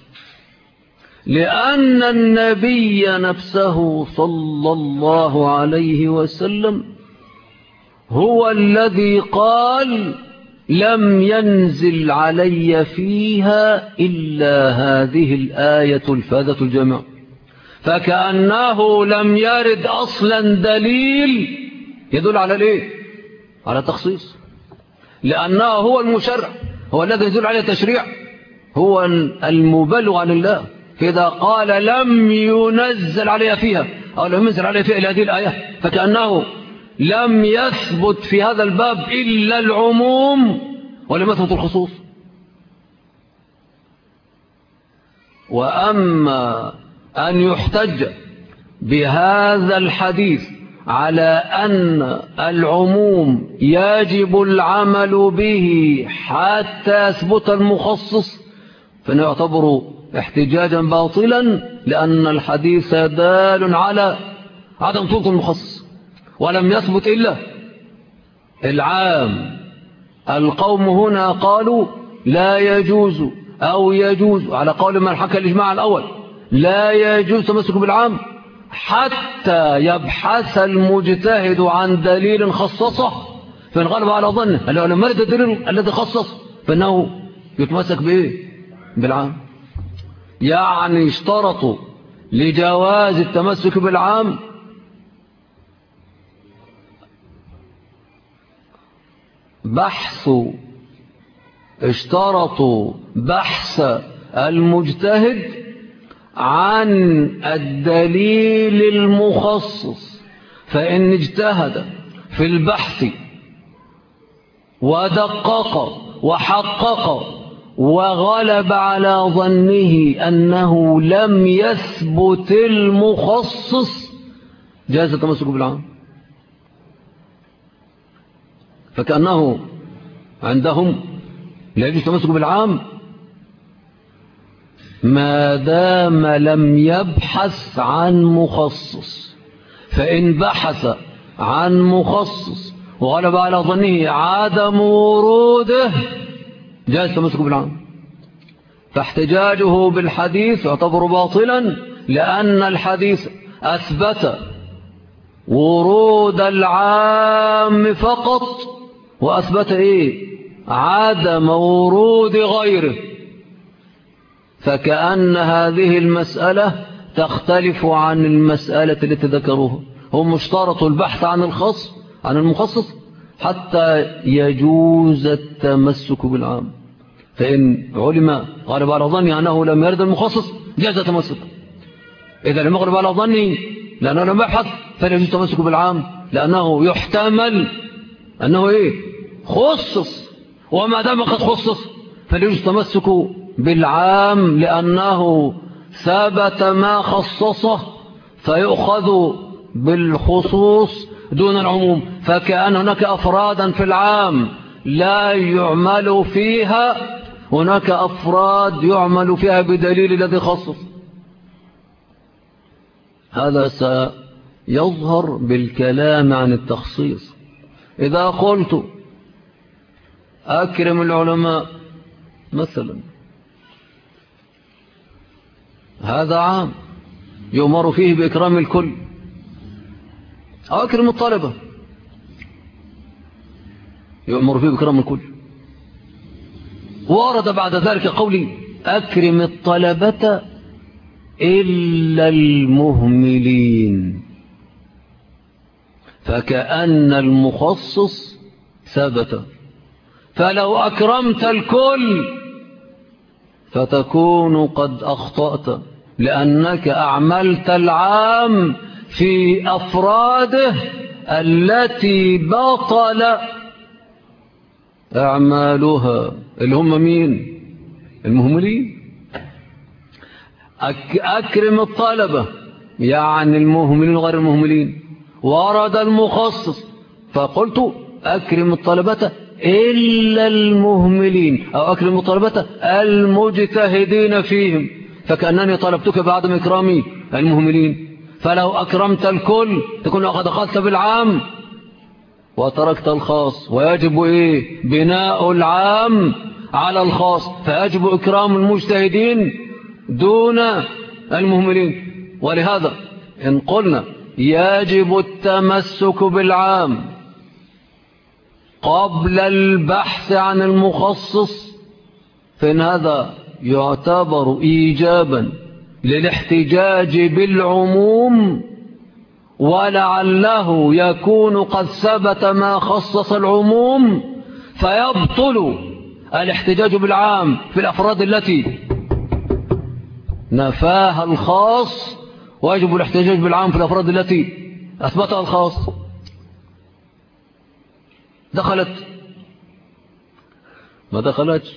لأن النبي نفسه صلى الله عليه وسلم هو الذي قال لم ينزل علي فيها إلا هذه الآية الفاذة الجامعة. فكأنه لم يرد أصلا دليل يدل على الايه؟ على التخصيص، لأنه هو المشرع، هو الذي يدل عليه التشريع، هو المبلغ عن الله. إذا قال لم ينزل عليها فيها أو لم ينزل عليها فيها إلى هذه الآية فكأنه لم يثبت في هذا الباب إلا العموم ولم يثبت الخصوص. وأما أن يحتج بهذا الحديث على أن العموم يجب العمل به حتى يثبت المخصص فإنه يعتبر احتجاجا باطلا، لأن الحديث دال على عدم ثبوت المخصص ولم يثبت إلا العام. القوم هنا قالوا لا يجوز أو يجوز على قول من حكى الإجماع الأول، لا يجوز تمسك بالعام حتى يبحث المجتهد عن دليل خصصه، فإن غلب على ظنه لما يرد الدليل الذي خصص فإنه يتمسك بإيه؟ بالعام. يعني اشترطوا لجواز التمسك بالعام اشترطوا بحث المجتهد عن الدليل المخصص، فإن اجتهد في البحث ودقق وحقق وغلب على ظنه أنه لم يثبت المخصص جاز التمسك بالعام. فكأنه عندهم لا يجوز التمسك بالعام ما دام لم يبحث عن مخصص، فإن بحث عن مخصص وغلب على ظنه عدم وروده جاز التمسك بالعام. فاحتجاجه بالحديث يعتبر باطلا، لأن الحديث أثبت ورود العام فقط وأثبت عدم ورود غيره. فكأن هذه المسألة تختلف عن المسألة التي ذكروها. هم اشترطوا البحث عن المخصص حتى يجوز التمسك بالعام، فإن علم غالب على ظني أنه لم يرد المخصص جاز التمسك. إذا لم يغلب على ظني لأنه لم يبحث فلا يجوز التمسك بالعام، لأنه يحتمل أنه خصص، وما دام قد خصص فلا يجوز التمسك بالعام لأنه ثبت ما خصصه فيؤخذ بالخصوص دون العموم. فكأن هناك أفرادا في العام لا يعمل فيها، هناك أفراد يعمل فيها بدليل الذي خصص. هذا سيظهر بالكلام عن التخصيص. إذا قلت أكرم العلماء مثلا، هذا عام يؤمر فيه بإكرام الكل. أو أكرم الطلبة يؤمر فيه بإكرام الكل. ورد بعد ذلك قولي أكرم الطلبة إلا المهملين، فكأن المخصص ثبت. فلو أكرمت الكل فتكون قد أخطأت، لأنك أعملت العام في أفراده التي بطل أعمالها، اللي هم مين؟ المهملين. أكرم الطلبة يعني المهملين غير المهملين. ورد المخصص فقلت أكرم الطلبة إلا المهملين، أو أكرم الطلبة المجتهدين فيهم، فكأنني طلبتك بعدم إكرامي المهملين. فلو أكرمت الكل تكون قد أخذت بالعام وتركت الخاص، ويجب إيه؟ بناء العام على الخاص، فيجب إكرام المجتهدين دون المهملين. ولهذا إن قلنا يجب التمسك بالعام قبل البحث عن المخصص، فإن هذا يعتبر إيجابا للاحتجاج بالعموم، ولعله يكون قد ثبت ما خصص العموم، فيبطل الاحتجاج بالعام في الأفراد التي نفاها الخاص، ويجب الاحتجاج بالعام في الأفراد التي أثبتها الخاص. دخلت ما دخلتش.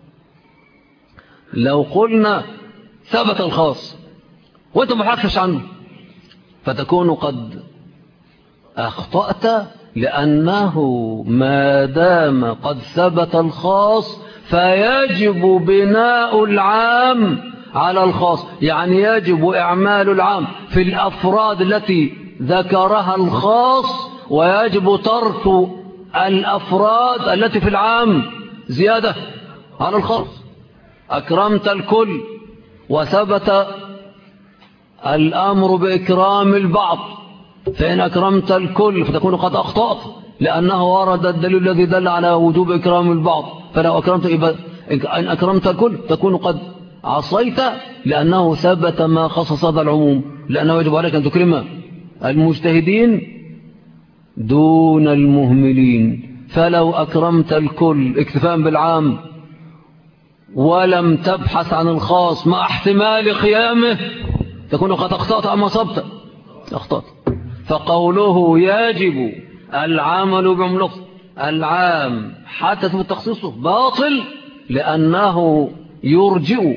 لو قلنا ثبت الخاص وانت ما حكش عنه فتكون قد أخطأت، لأنه ما دام قد ثبت الخاص فيجب بناء العام على الخاص، يعني يجب إعمال العام في الأفراد التي ذكرها الخاص، ويجب ترك الأفراد التي في العام زيادة على الخاص. أكرمت الكل وثبت الأمر بإكرام البعض، فإن أكرمت الكل فتكون قد أخطأت، لأنه ورد الدليل الذي دل على وجوب إكرام البعض. فلو إن أكرمت الكل تكون قد عصيت، لأنه ثبت ما خصص هذا العموم، لأنه يجب عليك أن تكرم المجتهدين دون المهملين. فلو أكرمت الكل اكتفاء بالعام ولم تبحث عن الخاص مع احتمال قيامه تكون قد أخطأت أم أصبت؟ أخطأت. فقوله يجب العمل بعملة العام حتى تثبت تخصيصه باطل، لأنه يرجئ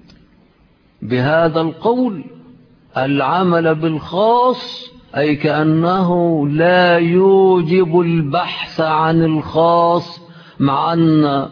بهذا القول العمل بالخاص، أي كأنه لا يوجب البحث عن الخاص، مع أن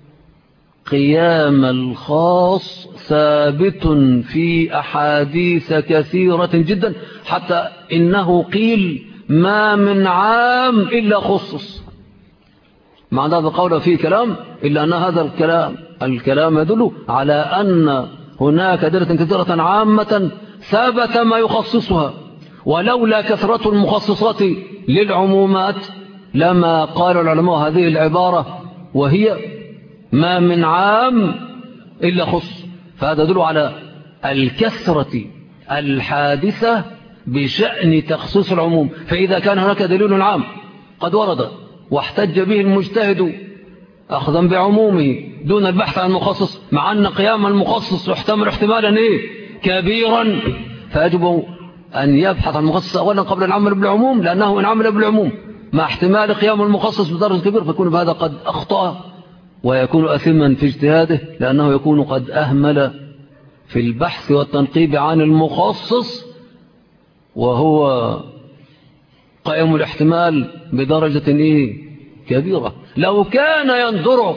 قيام الخاص ثابت في أحاديث كثيرة جدا، حتى إنه قيل ما من عام إلا خصص. مع هذا القول فيه كلام، إلا أن هذا الكلام يدل على أن هناك أدلة كثيرة عامة ثابت ما يخصصها، ولولا كثرة المخصصات للعمومات لما قال العلماء هذه العبارة، وهي ما من عام إلا خص. فهذا يدل على الكثرة الحادثة بشأن تخصيص العموم. فإذا كان هناك دليل عام قد ورد واحتج به المجتهد أخذا بعمومه دون البحث عن المخصص، مع أن قيام المخصص يحتمل احتمالا كبيرا، فيجب أن يبحث عن المخصص أولا قبل العمل بالعموم، لأنه إن عمل بالعموم مع احتمال قيام المخصص بدرجة كبيرة فيكون بهذا قد أخطأ، ويكون أثما في اجتهاده، لأنه يكون قد أهمل في البحث والتنقيب عن المخصص، وهو قائم الاحتمال بدرجة كبيرة. لو كان يندر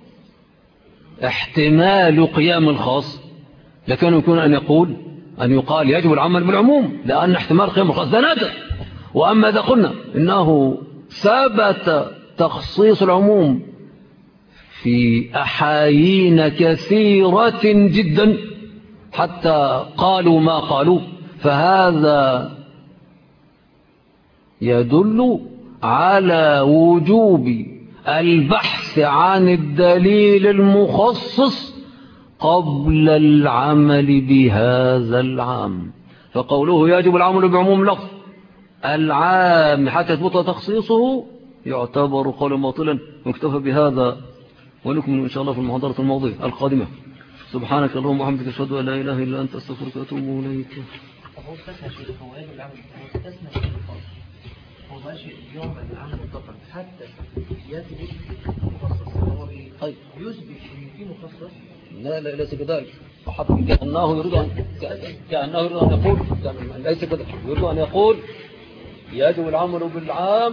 احتمال قيام الخاص لكان يكون أن يقال يجب العمل بالعموم، لأن احتمال قيام الخاص ده نادر. وأما إذا قلنا إنه ثبت تخصيص العموم في أحايين كثيرة جدا حتى قالوا ما قالوا، فهذا يدل على وجوب البحث عن الدليل المخصص قبل العمل بهذا العام. فقوله يجب العمل بعموم لفظ العام حتى يثبت تخصيصه يعتبر قولا باطلا. ونكتفى بهذا ونكمل إن شاء الله في المحاضرة الماضية القادمة. سبحانك اللهم وبحمدك أشهد أن لا إله إلا أنت أستغفرك وأتوب إليك. هو استثنى شيء، هو يجب العمل، هو استثنى شيء خاص، هو ماشي يوم العمل مطلقا حتى يثبت مخصص. هو بيثبت ان في مخصص. لا ليس كذلك. كأنه يريد أن يقول ليس كذلك، يريد أن يقول يجب العمل بالعام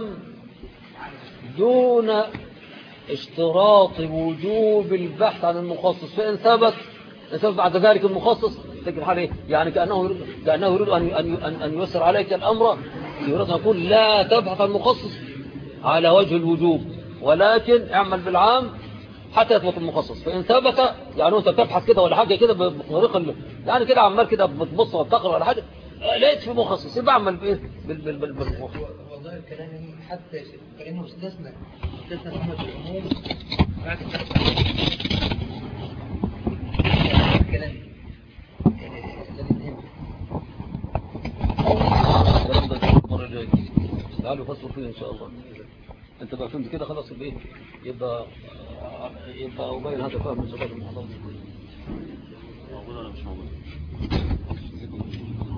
دون اشتراط وجوب البحث عن المخصص. فإن ثبت بعد ذلك المخصص تجد حاله، يعني كأنه يريد أن يسر عليك الأمر، يريد أن يقول لا تبحث عن المخصص على وجه الوجوب، ولكن اعمل بالعام حتى يثبت المخصص. فإن ثبت يعني أنت بتبحث كده ولا حاجة كده بطريقة يعني كده عمال كده بتبص وتقرأ ولا حاجة لقيت في مخصص يبقى اعمل بإيه بالمخصص. والله الكلام حتى كأنه استثنى محمد العموم بعد الكلام المرة الجاية تعالوا فصلوا فيه إن شاء الله. أنت بقى فهمت كده خلاص بإيه يبقى أبين هذا فهم من شباب المحاضرة. موجود ولا مش موجود؟